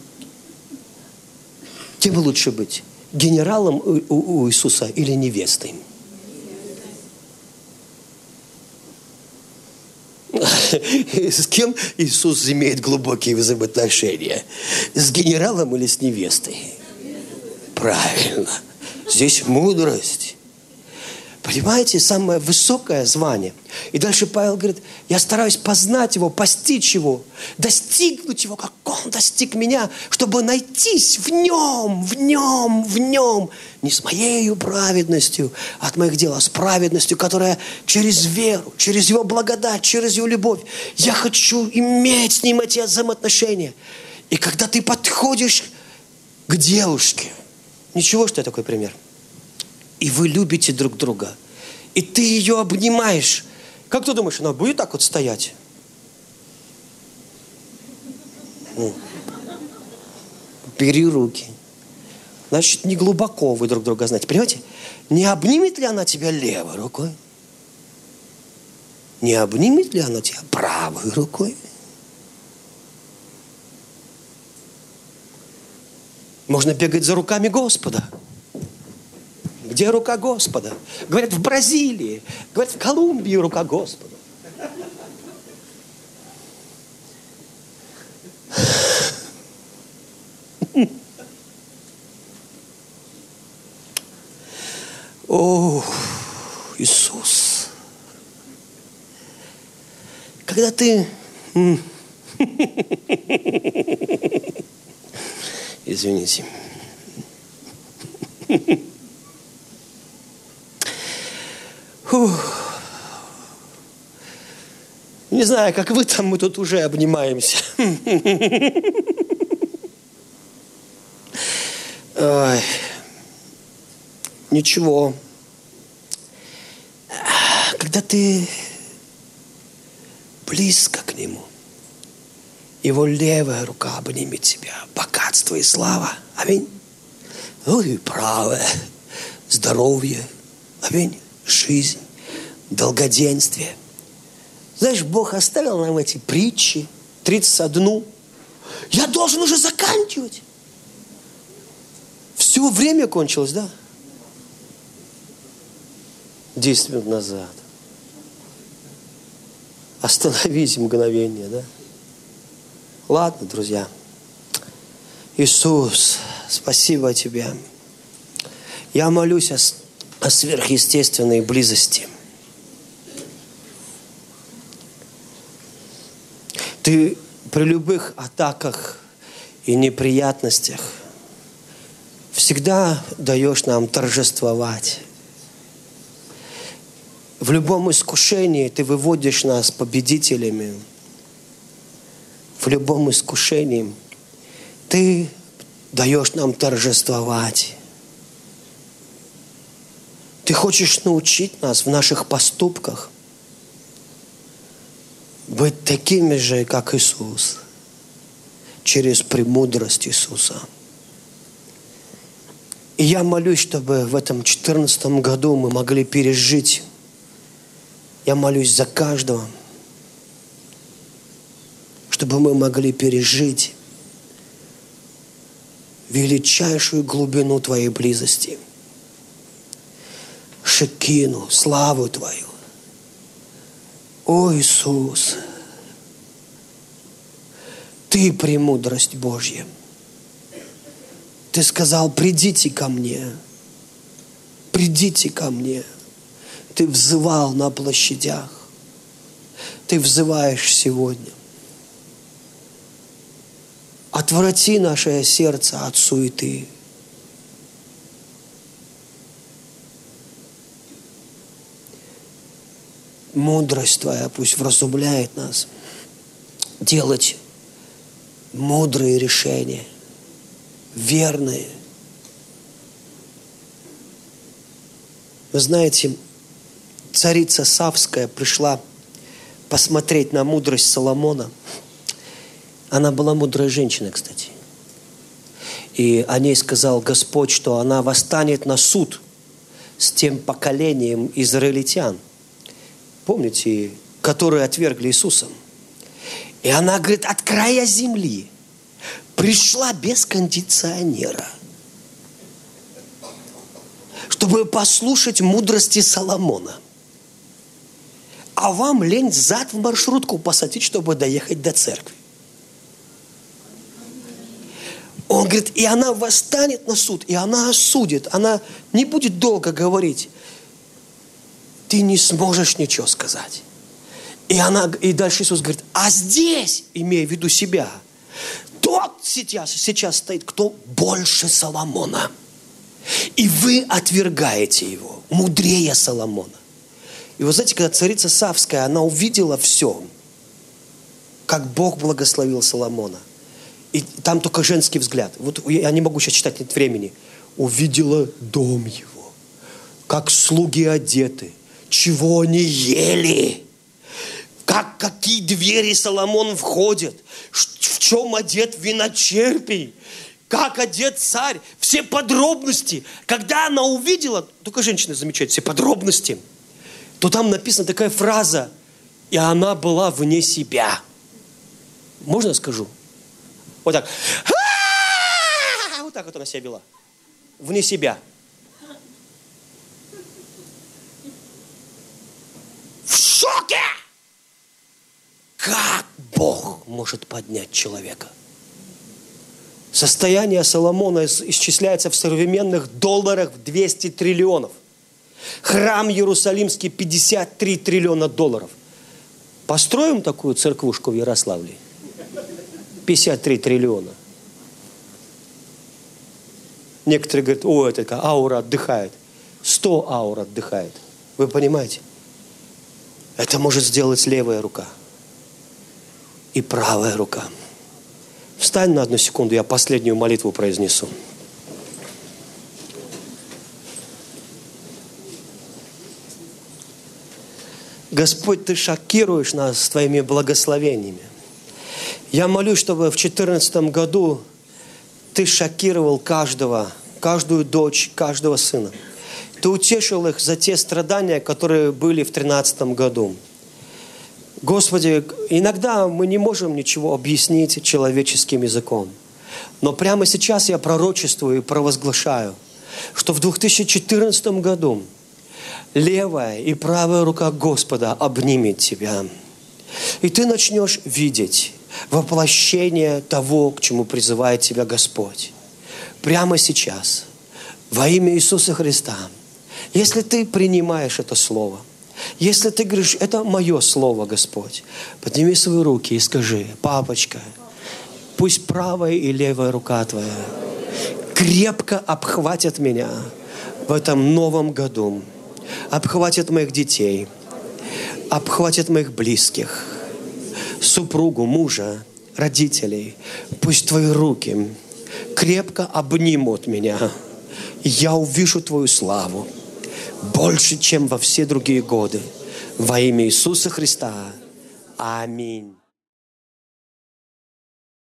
кем лучше быть? Генералом у Иисуса или невестой? С кем Иисус имеет глубокие взаимоотношения? С генералом или с невестой? Правильно. Здесь мудрость. Понимаете, самое высокое звание. И дальше Павел говорит, я стараюсь познать Его, постичь Его, достигнуть Его, как Он достиг меня, чтобы найтись в Нем. Не с моей праведностью от моих дел, а с праведностью, которая через веру, через Его благодать, через Его любовь. Я хочу иметь с Ним эти взаимоотношения. И когда ты подходишь к девушке, ничего, что я такой пример, и вы любите друг друга, и ты ее обнимаешь, как ты думаешь, она будет так вот стоять? Бери руки. Значит, не глубоко вы друг друга знаете. Понимаете? Не обнимет ли она тебя левой рукой? Не обнимет ли она тебя правой рукой? Можно бегать за руками Господа. Где рука Господа? Говорят, в Бразилии. Говорят, в Колумбии рука Господа. О, Иисус. Когда ты... Извините. Не знаю, как вы там, мы тут уже обнимаемся. Ой. Ничего. Когда ты близко к Нему, Его левая рука обнимет тебя. Богатство и слава. Аминь. Ну и правое. Здоровье. Аминь. Жизнь. Долгоденствие. Знаешь, Бог оставил нам эти притчи. 31. Я должен уже заканчивать. Все время кончилось, да? 10 минут назад. Остановись мгновение, да? Ладно, друзья. Иисус, спасибо Тебе. Я молюсь о сверхъестественной близости. Ты при любых атаках и неприятностях всегда даешь нам торжествовать. В любом искушении Ты выводишь нас победителями. В любом искушении Ты даешь нам торжествовать. Ты хочешь научить нас в наших поступках быть такими же, как Иисус, через премудрость Иисуса. И я молюсь, чтобы в этом 2014 году мы могли пережить. Я молюсь за каждого, чтобы мы могли пережить величайшую глубину Твоей близости, шекину, славу Твою. О, Иисус, Ты премудрость Божья. Ты сказал, придите ко мне, придите ко мне. Ты взывал на площадях, Ты взываешь сегодня. Отврати наше сердце от суеты. Мудрость Твоя пусть вразумляет нас делать мудрые решения, верные. Вы знаете, царица Савская пришла посмотреть на мудрость Соломона. Она была мудрой женщиной, кстати. И о ней сказал Господь, что она восстанет на суд с тем поколением израильтян. Помните, которые отвергли Иисуса. И она говорит, от края земли пришла без кондиционера, чтобы послушать мудрости Соломона. А вам лень зад в маршрутку посадить, чтобы доехать до церкви. Он говорит, и она восстанет на суд, и она осудит. Она не будет долго говорить. Ты не сможешь ничего сказать. И дальше Иисус говорит, а здесь, имея в виду себя, тот сейчас стоит, кто больше Соломона. И вы отвергаете его, мудрее Соломона. И вы знаете, когда царица Савская, она увидела все, как Бог благословил Соломона. И там только женский взгляд. Вот я не могу сейчас читать, нет времени. Увидела дом его, как слуги одеты, чего они ели, какие двери Соломон входит, в чем одет виночерпий, как одет царь, все подробности. Когда она увидела, только женщины замечают все подробности, то там написана такая фраза, и она была вне себя. Можно я скажу? Вот так. Вот так вот она себя вела. Вне себя. В шоке! Как Бог может поднять человека? Состояние Соломона исчисляется в современных долларах в 200 триллионов. Храм Иерусалимский 53 триллиона долларов. Построим такую церквушку в Ярославле? 53 триллиона. Некоторые говорят, о, это такая аура отдыхает. 100 аур отдыхает. Вы понимаете? Это может сделать левая рука. и правая рука. Встань на одну секунду, я последнюю молитву произнесу. Господь, Ты шокируешь нас Твоими благословениями. Я молюсь, чтобы в 2014 году Ты шокировал каждую дочь, каждого сына. Ты утешил их за те страдания, которые были в 2013 году. Господи, иногда мы не можем ничего объяснить человеческим языком. Но прямо сейчас я пророчествую и провозглашаю, что в 2014 году левая и правая рука Господа обнимет тебя. И ты начнешь видеть воплощение того, к чему призывает тебя Господь. Прямо сейчас, во имя Иисуса Христа, если ты принимаешь это слово, если ты говоришь, это мое слово, Господь, подними свои руки и скажи: папочка, пусть правая и левая рука Твоя крепко обхватят меня в этом новом году, обхватят моих детей, обхватят моих близких, супругу, мужа, родителей. Пусть Твои руки крепко обнимут меня, и я увижу Твою славу больше, чем во все другие годы. Во имя Иисуса Христа. Аминь.